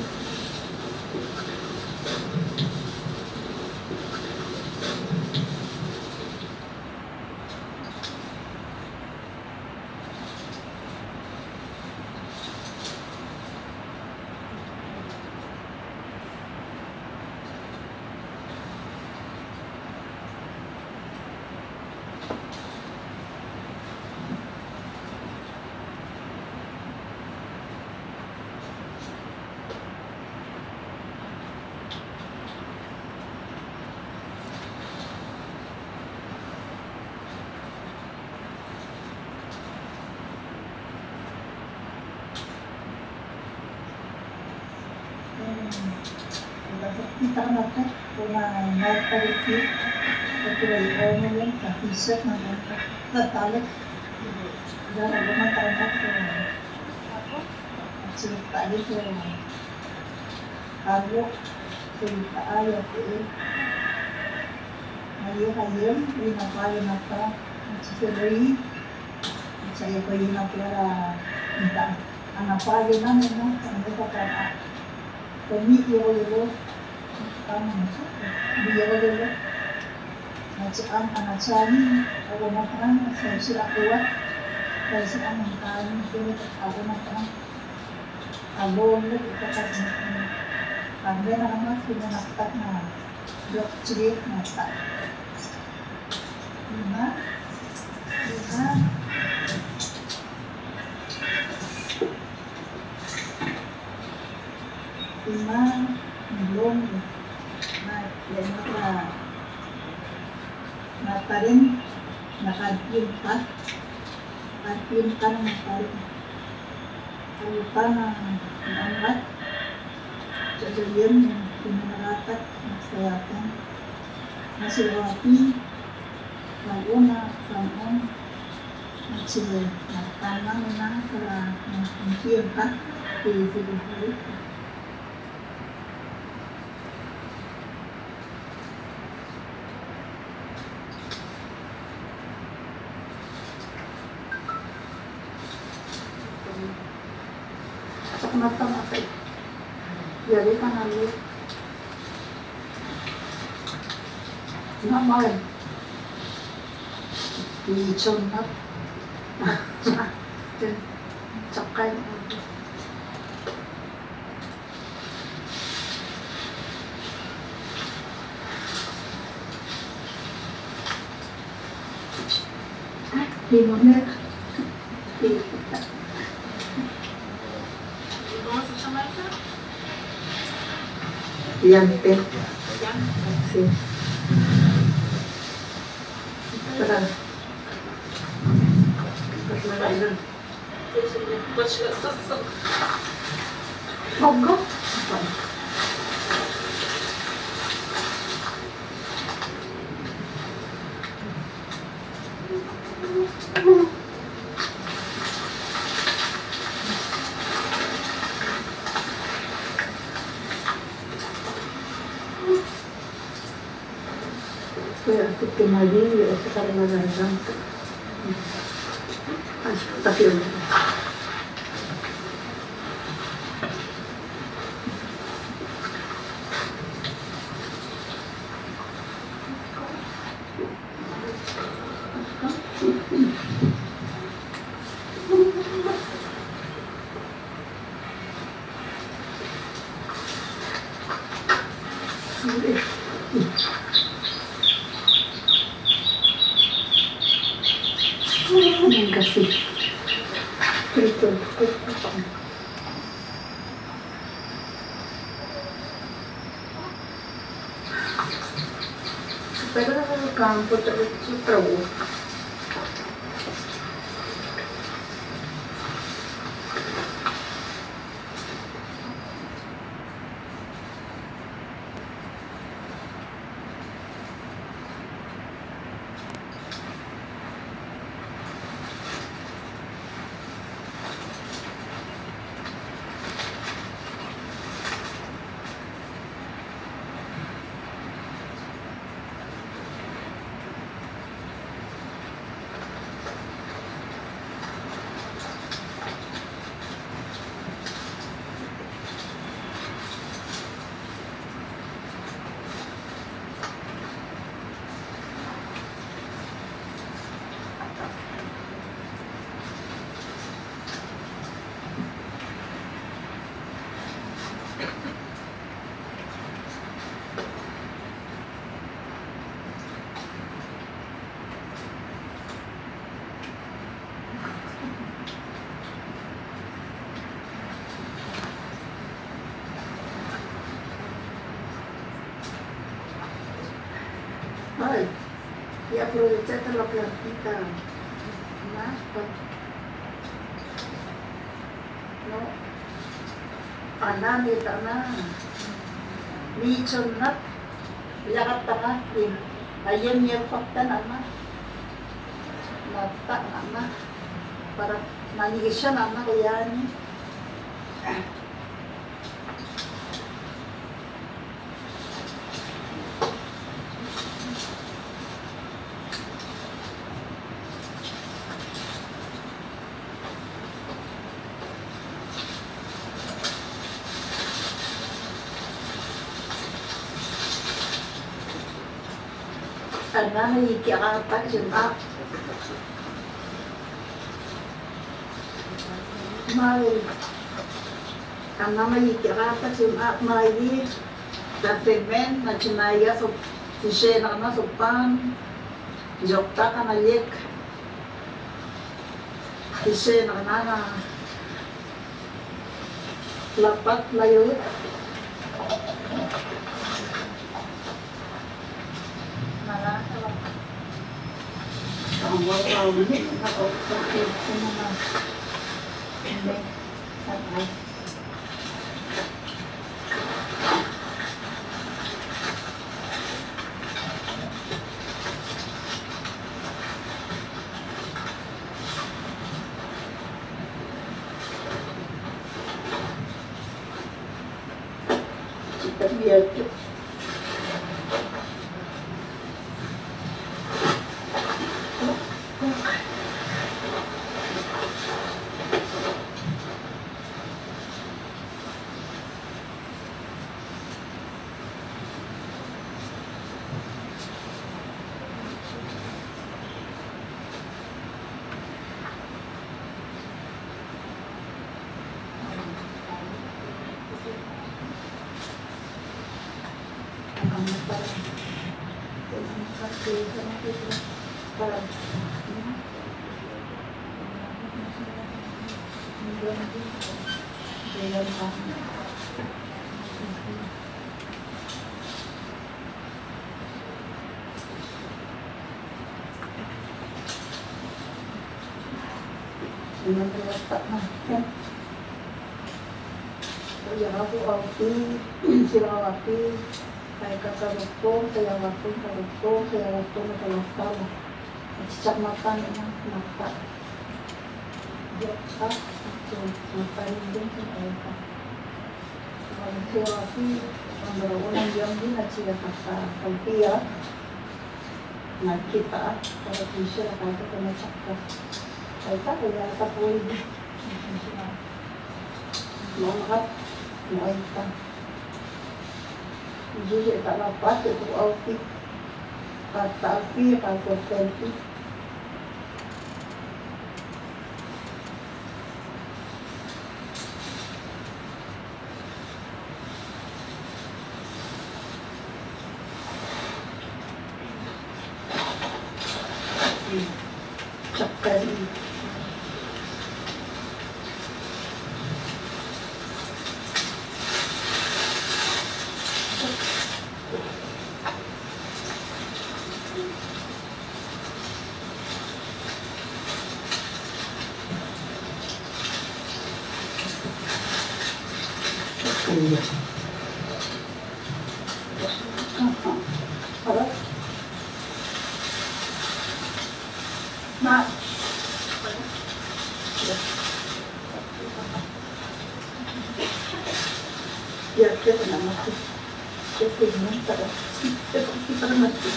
kita natin kung nagpalikit at kailangan mo yan sa t-shirt na tatalik. Dahil naman tayo natin at sinitali ko hago sinitaayo ko ngayon rinapalo na ito at sisiri at sa'yo ko yun na pala ang napalo namin no ang ito ka pamilya ko yun tama na siya biya ko yun at ang anak sa'yo ako na parang sa sila kuwat dahil sa aming kanin pinit at ako na parang abong na itakas na kami na naman pinanaktak na doctorate na ta diba? Diba? Diba? Nilong na yan na rin nakadpin ka ng nakarin ano pa na naangat sa sabihin yung pinanaratat nasayatan nasiwati mag-una kamon at sila natanang na para mag-impir ka pilipilit mata-mata jadi kan lalu namal diconat dan cakai di mana Yampir. Sí. Para. Monggo. Kemali ya sekarang mana sampai tapi kasih itu pero el campo terus terus Ay, y aprovechaste la plantita más no, a nadie, 미쳤나? 야갔다가 ayam yang fakta nama nata nama para naligisya nama kaya ni karena naikiakatak siya Mari, karena naikiakatak siya mari tatemen na chinaya so sishe na kana sopan jokta kana yek sishe na kana lapat layo Ang ini ako sakit ko naman. Hindi. Sakay. Kita biar Dengan terletak kan yang aku api silang api kayak kata rupong saya waktu masalah cicak mata memang mata jokta mata ini mereka kalau saya api pemberongan yang dinacira kata kampia nah kita kalau bisa kata kena cakap kita kaya tapoy Mahat, Maita. Jadi tak dapat itu outfit kata api, kata selfie. Cakap Iya. Nah. Ya, kita nak mati. Kita nak kita mati.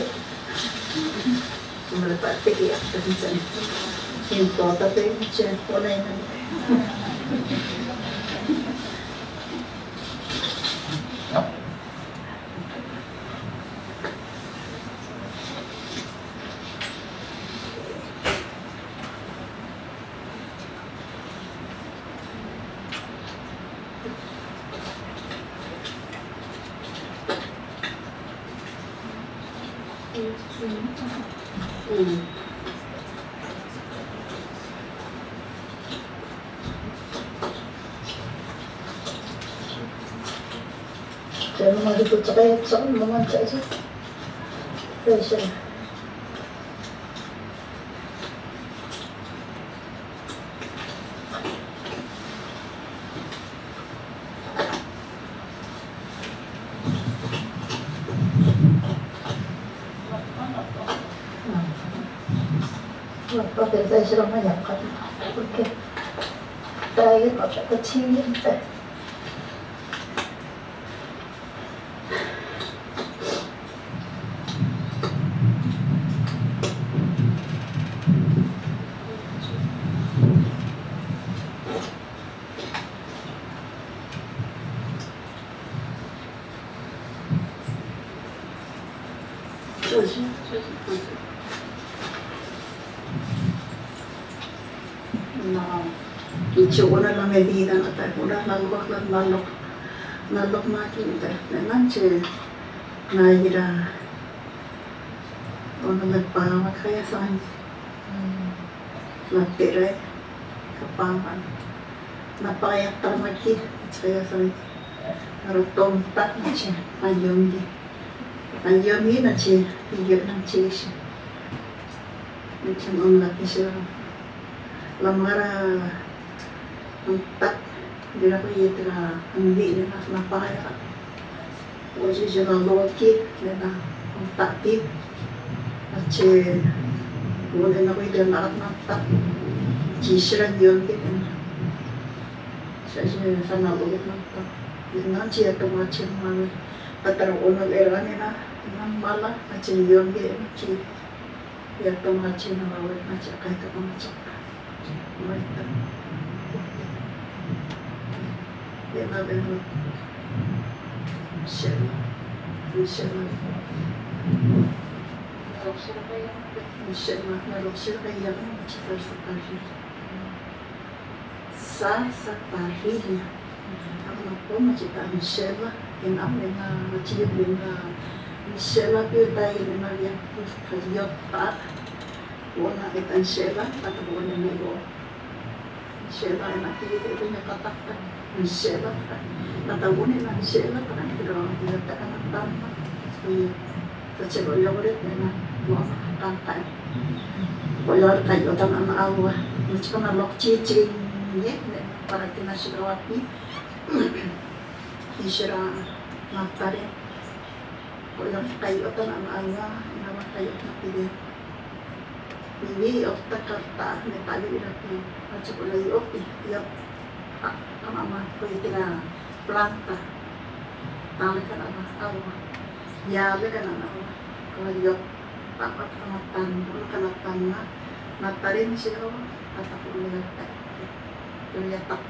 Melepas pergi apa di sana. Cinta tapi macam orang ini. Jangan mau dipucakai, soal memanjak aja. Bisa. Entonces saya sudah menyiapkan porque saya kota kecil saya. Ichuna la medida na tayo pula nalok natin tayo na nanche na ira o na nagpangawat kaya sa kanya nagtiray kapangan napakayak taramaki kaya sa kanya narutong tak na siya ayong na siya higit ng siya siya nagsiya ang laki siya lamara tak hindi na ko yitra hindi na napakaya kasi siya na loki na ang takip at siya wala na ko yitra na tak siya yun siya sa nalulog ng tak yun na siya tumatsin mga patarong unang era nila ng mala at siya yun siya tumatsin na mawag na siya kahit ako matsak Yana benim Michelle narokshir kaya machisar sa pahil sa pahil ang ako machita Michelle yung amin na machiyab yung Michelle pero tayo na yung kayot pa wala kita Michelle at buwan na nilo Michelle ay nakikita ito niya kataktan Michelle natabunin na Michelle pero tinatakan ng tama sa siloyo ulit na mga kakantay wala tayo ang awa mas ko na lokchiching niya para tinasigawapi isira matari wala tayo ang awa naman tayo napili ini okta karta ne tali irapi at sa kulay okti yap mama ko itira planta tali ka na awa yale ka na awa kalau yop tapat kanatan na natarin siya at ako lihat lihat tak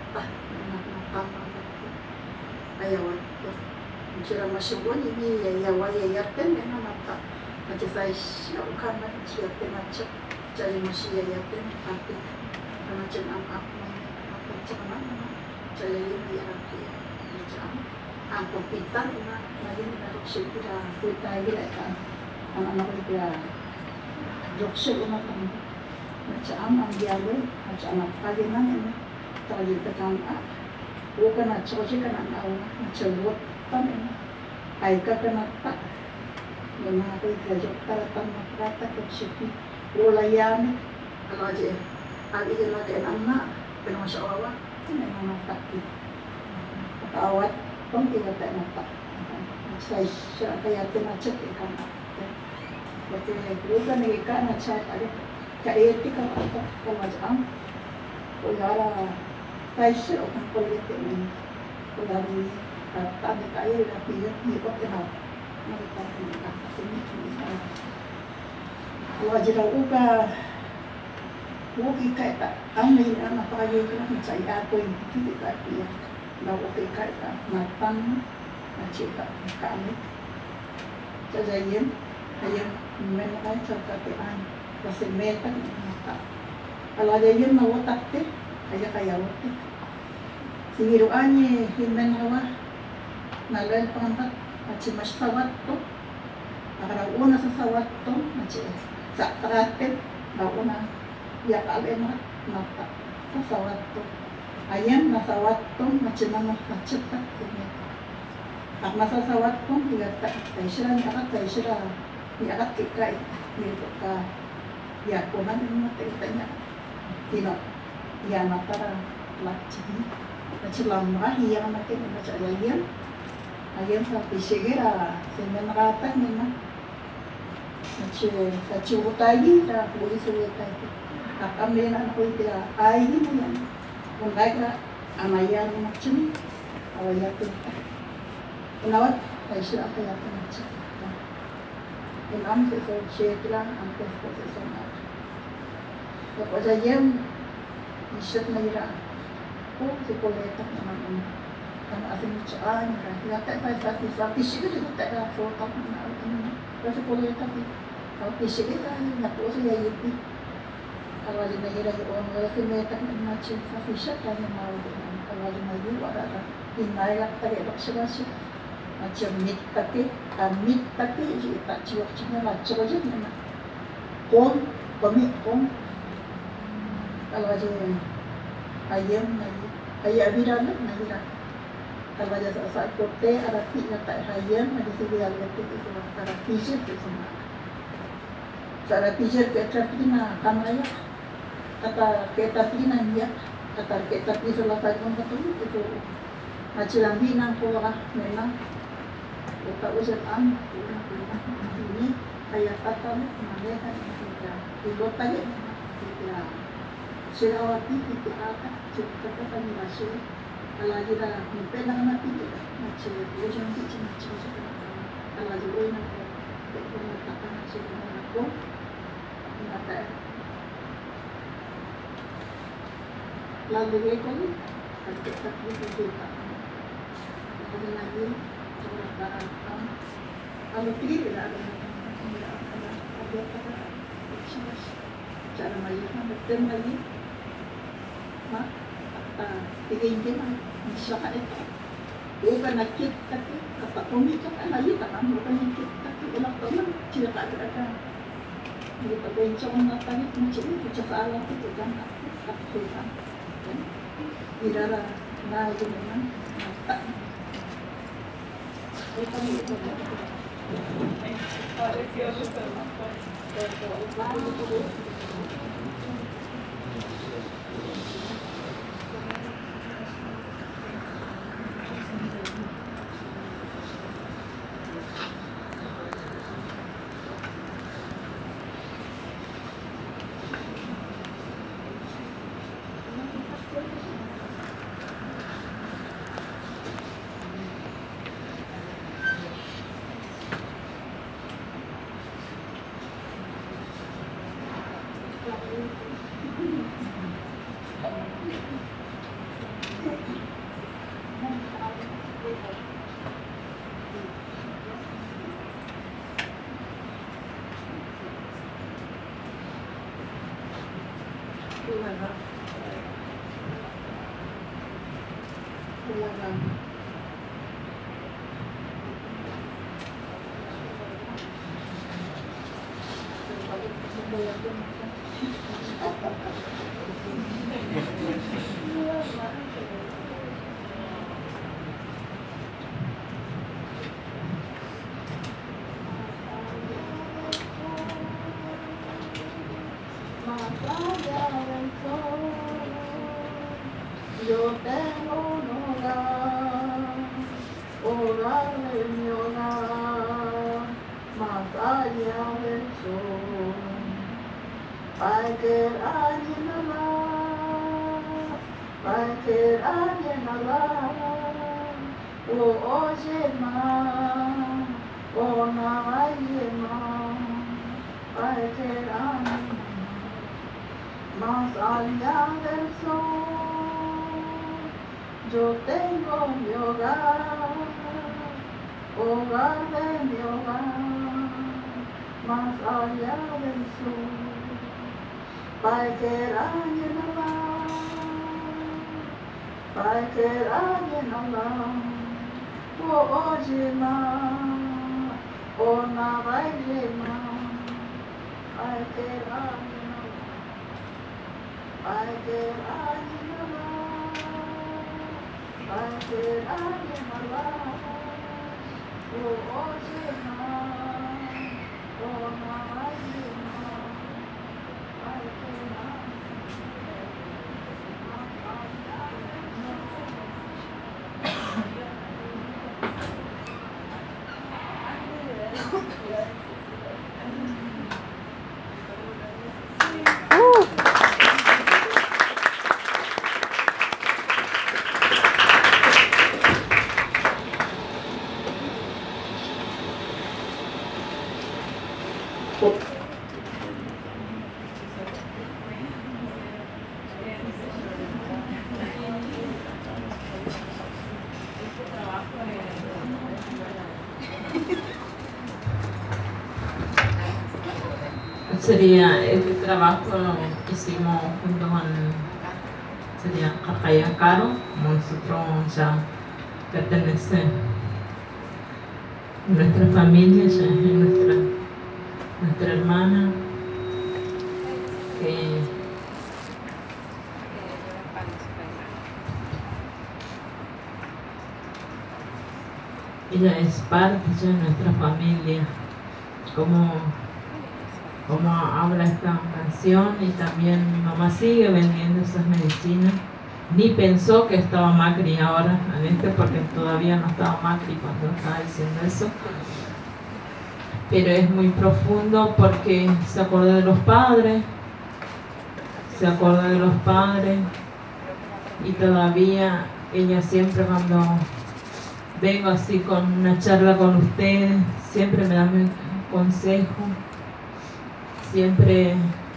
ayaw ito sila masyubon ini yayawa yayaten na mata Macam siya ukan siya tinatsak cari masih yayaten tapi macam apa macam mana saya ini lagi macam aku pintar ina lain aku sepira kita gila kan anak-anak kita jokse umat kan macam ang diawe macam anak kaginan ini tadi tekan bukan aja kan anak macam buat tan ini aika kena tak Mga ako ikajok taratang makrata kung sipi wala yan kalau aja ang ilan natin anak pero masyawawa hindi mga matakit makawat kung tinggal tayo matak saya siya kaya tinatsak ikan berarti bukan ikan natsak ada kaetik apa pemacam ulara tayo akan politik ini ulari kata ada kaya tapi ikut kenal wajib uga ugi kai ta amin ana pagi kan saya aku ini tidak dia lau ugi kai ta matang cita kami jajayin ayam menakai seperti an masih meta mata kalau jajayin mau takte ayah kaya waktu singiruannya himen hawa nalal pangat macam sawat tu, agar una sa sawat tu macam sa teratin, una ya kalimat mata sa sawat tu, ayam na sawat tu macam mana macam tak ini, karena sa sawat tu dia tak terserah dia kat kita ini kita ya konan ini mata itanya, tidak ya mata lacim, macam lama yang makin macam ayam sa pisigera, sa nakatag nila. Machi sa chubutagi ta puli suwetai. Akamena ko ita ai ni yan. Unai ka amayan machin awaya kita. Unawat ay siya kaya machin. Unam se so chetla antes ko se sonar. Tapos ayam isat na ira. Oh, si Coleta naman ang ating tsaan. Kaya tayo sa tisig ito tayo foto na kasi Coleta kalau tisig ito napo siya yipi. Awalin na hira yung kasi metak na machin sa fisya tayo mawag na awalin na yung wala hinayak tayo siya macam mit tapi kita cuak-cuaknya macam aja mana kon kalau aja ayam abiran kalau aja saat kote arati tak ayam ada sebiar itu arati je tu semua arati je kita pina kamaya kata kita pina dia kata kita pina selesai betul itu macam bina pola memang kita usah ini kayak kata mereka kita ikut tadi kita sirawati kita akan kita kami masuk kalau kita mimpi nama kita macam ujian kita macam kalau kita nak kita kata macam aku kata lalu kita ni kita kita kita lagi kalau tidak ada cara melihat betul lagi, mak, tingin kita masyarakat itu, bukan nakit tapi kata kami tu kan lagi tak mahu bukan nakit tapi kalau teman tidak ada, kita bencong nak tadi macam itu salah itu kan tak susah, tidak ada naik memang tak. Yo tengo un hogar en mi hogar, más allá del sol. Hay que alguien hablar, hay que alguien hablar, oye más, no hay más, hay que alguien más allá del sol. Yo tengo mi hogar, hogar de mi hogar, más allá del sol. Para que alguien hablar, para que alguien hablar, oye más, no baile más, para que alguien hablar, para que alguien hablar, para que alguien hablar, oye más, no baile más, para que sería el trabajo que hicimos junto con sería Cajaya Caro, como nosotros ya pertenece a nuestra familia, ya es nuestra hermana, que ella es parte ya de nuestra familia, como habla esta canción. Y también mi mamá sigue vendiendo esas medicinas. Ni pensó que estaba Macri ahora, porque todavía no estaba Macri cuando estaba diciendo eso. Pero es muy profundo porque se acuerda de los padres, y todavía ella siempre cuando vengo así con una charla con ustedes, siempre me da un consejo, siempre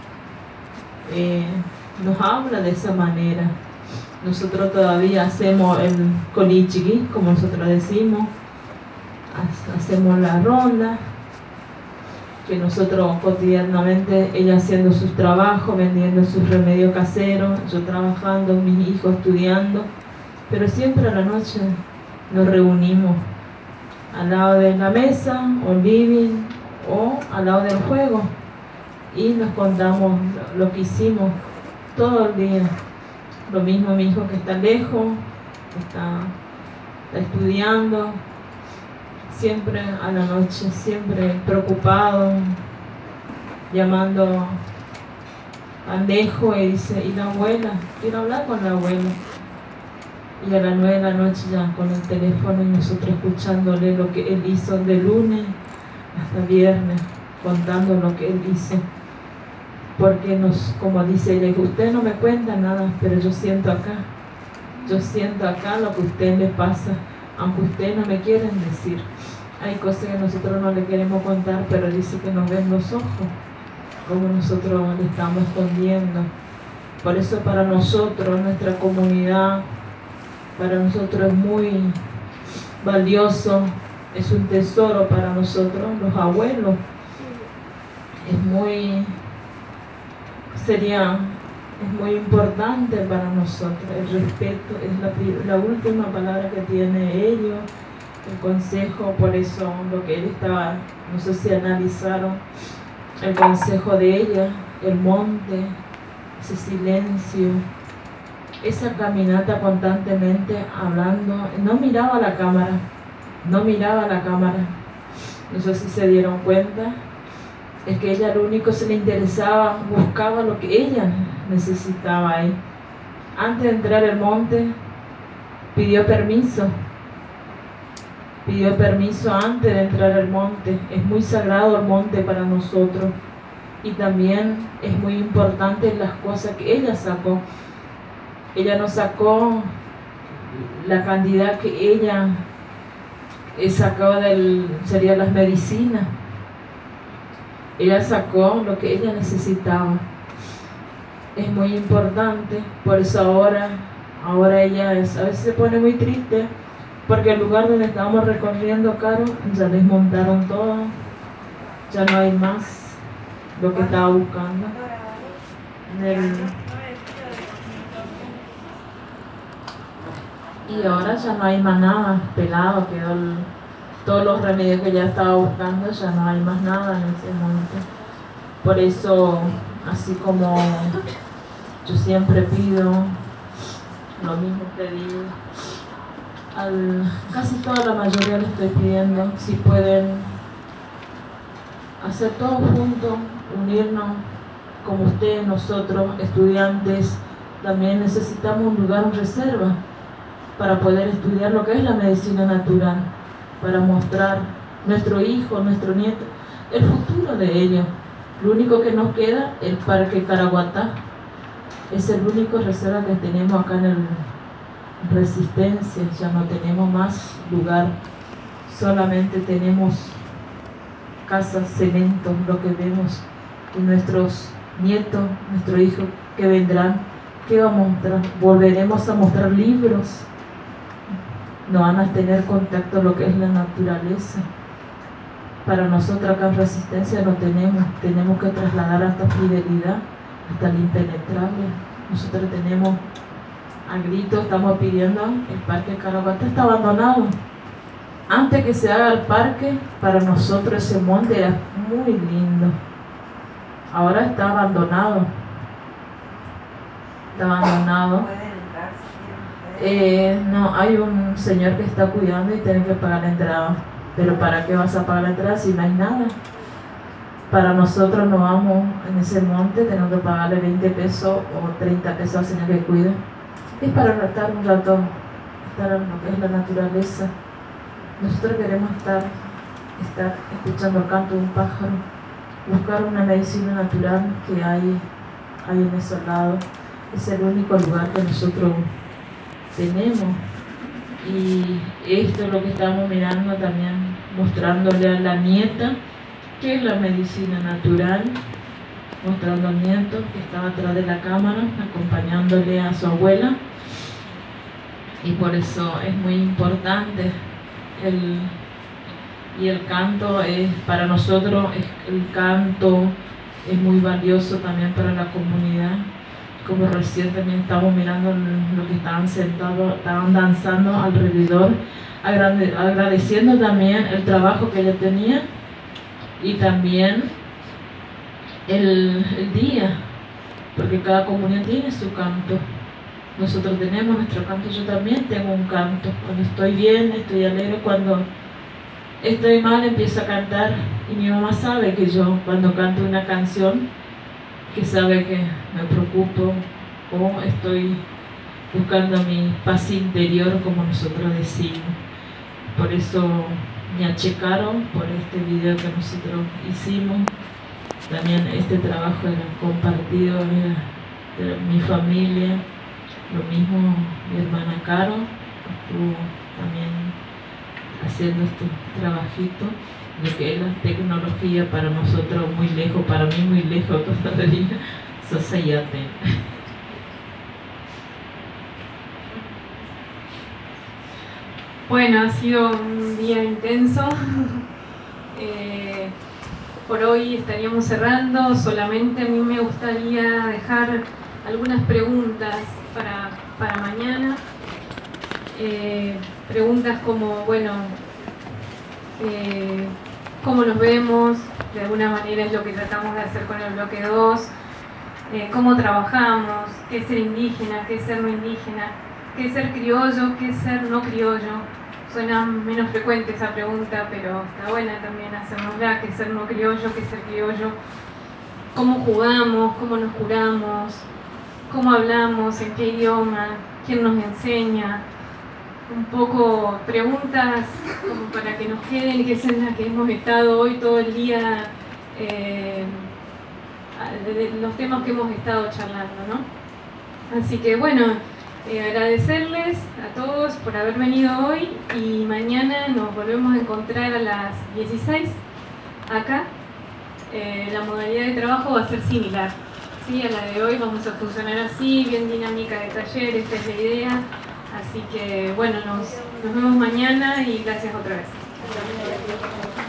nos habla de esa manera. Nosotros todavía hacemos el colichiqui, como nosotros decimos, hacemos la ronda, que nosotros cotidianamente, ella haciendo sus trabajos, vendiendo sus remedios caseros, yo trabajando, mis hijos estudiando, pero siempre a la noche nos reunimos al lado de la mesa o living o al lado del juego y nos contamos lo que hicimos todo el día. Lo mismo mi hijo que está lejos, que está estudiando, siempre a la noche, siempre preocupado, llamando a Alejo y dice, ¿y la abuela? Quiero hablar con la abuela. Y a las 9 de la noche ya con el teléfono y nosotros escuchándole lo que él hizo de lunes hasta viernes, contando lo que él hizo. Porque como dice ella, usted no me cuenta nada, pero yo siento acá lo que a usted le pasa, aunque ustedes no me quieren decir. Hay cosas que nosotros no le queremos contar, pero dice que nos ven los ojos, como nosotros le estamos escondiendo. Por eso para nosotros, nuestra comunidad, para nosotros es muy valioso, es un tesoro para nosotros, los abuelos. Es muy importante para nosotros. El respeto es la última palabra que tiene ellos, el consejo. Por eso lo que él estaba, no sé si analizaron el consejo de ella, el monte, ese silencio, esa caminata constantemente hablando. No miraba a la cámara, no sé si se dieron cuenta. Es que ella lo único se le interesaba, buscaba lo que ella necesitaba ahí. Antes de entrar al monte, pidió permiso antes de entrar al monte. Es muy sagrado el monte para nosotros. Y también es muy importante las cosas que ella sacó. Ella no sacó la cantidad que ella sacó serían las medicinas. Ella sacó lo que ella necesitaba. Es muy importante, por eso ahora ella a veces se pone muy triste, porque el lugar donde estábamos recorriendo, Caro, ya desmontaron todo, ya no hay más lo que estaba buscando. Y ahora ya no hay más nada, pelado, quedó todos los remedios que ya estaba buscando, ya no hay más nada en ese monte. Por eso, así como yo siempre pido, lo mismo pedí, casi toda la mayoría le estoy pidiendo, si pueden hacer todo juntos, unirnos, como ustedes, nosotros, estudiantes, también necesitamos un lugar, una reserva, para poder estudiar lo que es la medicina natural, para mostrar nuestro hijo, nuestro nieto, el futuro de ellos. Lo único que nos queda es el Parque Caraguatá. Es el único reserva que tenemos acá en Resistencia. Ya no tenemos más lugar. Solamente tenemos casas, cemento, lo que vemos. Y nuestros nietos, nuestros hijos que vendrán, ¿qué vamos a mostrar? Volveremos a mostrar libros. No van a tener contacto con lo que es la naturaleza. para nosotros acá en Resistencia no tenemos que trasladar hasta fidelidad, hasta el impenetrable. Nosotros tenemos a grito, estamos pidiendo, el parque Caraguatá está abandonado. Antes que se haga el parque, para nosotros ese monte era muy lindo. Ahora está abandonado. Está abandonado. No, hay un señor que está cuidando y tiene que pagar la entrada. Pero ¿para qué vas a pagar la entrada si no hay nada? Para nosotros no vamos en ese monte, tenemos que pagarle 20 pesos o 30 pesos al señor que cuida. Es para estar un rato, estar en lo que es la naturaleza. Nosotros queremos estar escuchando el canto de un pájaro, buscar una medicina natural que hay en esos lados. Es el único lugar que nosotros tenemos. Y esto es lo que estamos mirando también, mostrándole a la nieta qué es la medicina natural, mostrando al nieto que estaba atrás de la cámara, acompañándole a su abuela. Y por eso es muy importante el canto es para nosotros, el canto es muy valioso también para la comunidad. Como recién también estamos mirando lo que estaban sentados, estaban danzando alrededor, agradeciendo también el trabajo que ella tenía y también el día, porque cada comunidad tiene su canto. Nosotros tenemos nuestro canto, yo también tengo un canto. Cuando estoy bien, estoy alegre, cuando estoy mal empiezo a cantar y mi mamá sabe que yo cuando canto una canción, que sabe que me preocupo o estoy buscando mi paz interior, como nosotros decimos. Por eso me achecaron por este video que nosotros hicimos. También este trabajo era compartido de mi familia. Lo mismo mi hermana Caro estuvo también haciendo este trabajito, lo que es la tecnología para nosotros muy lejos, para mí muy lejos todavía, Sociate. Bueno, ha sido un día intenso. Por hoy estaríamos cerrando, solamente a mí me gustaría dejar algunas preguntas para mañana. Preguntas como, bueno, cómo nos vemos, de alguna manera es lo que tratamos de hacer con el bloque 2, cómo trabajamos, qué es ser indígena, qué es ser no indígena, qué es ser criollo, qué es ser no criollo. Suena menos frecuente esa pregunta, pero está buena también hacernosla, qué es ser no criollo, qué es ser criollo, cómo jugamos, cómo nos curamos, cómo hablamos, en qué idioma, quién nos enseña. Un poco preguntas como para que nos queden, que es en las que hemos estado hoy todo el día, de los temas que hemos estado charlando, ¿no? Así que bueno, agradecerles a todos por haber venido hoy y mañana nos volvemos a encontrar a las 16 acá. La modalidad de trabajo va a ser similar, ¿sí? A la de hoy vamos a funcionar así, bien dinámica de taller, esta es la idea. Así que bueno, nos vemos mañana y gracias otra vez.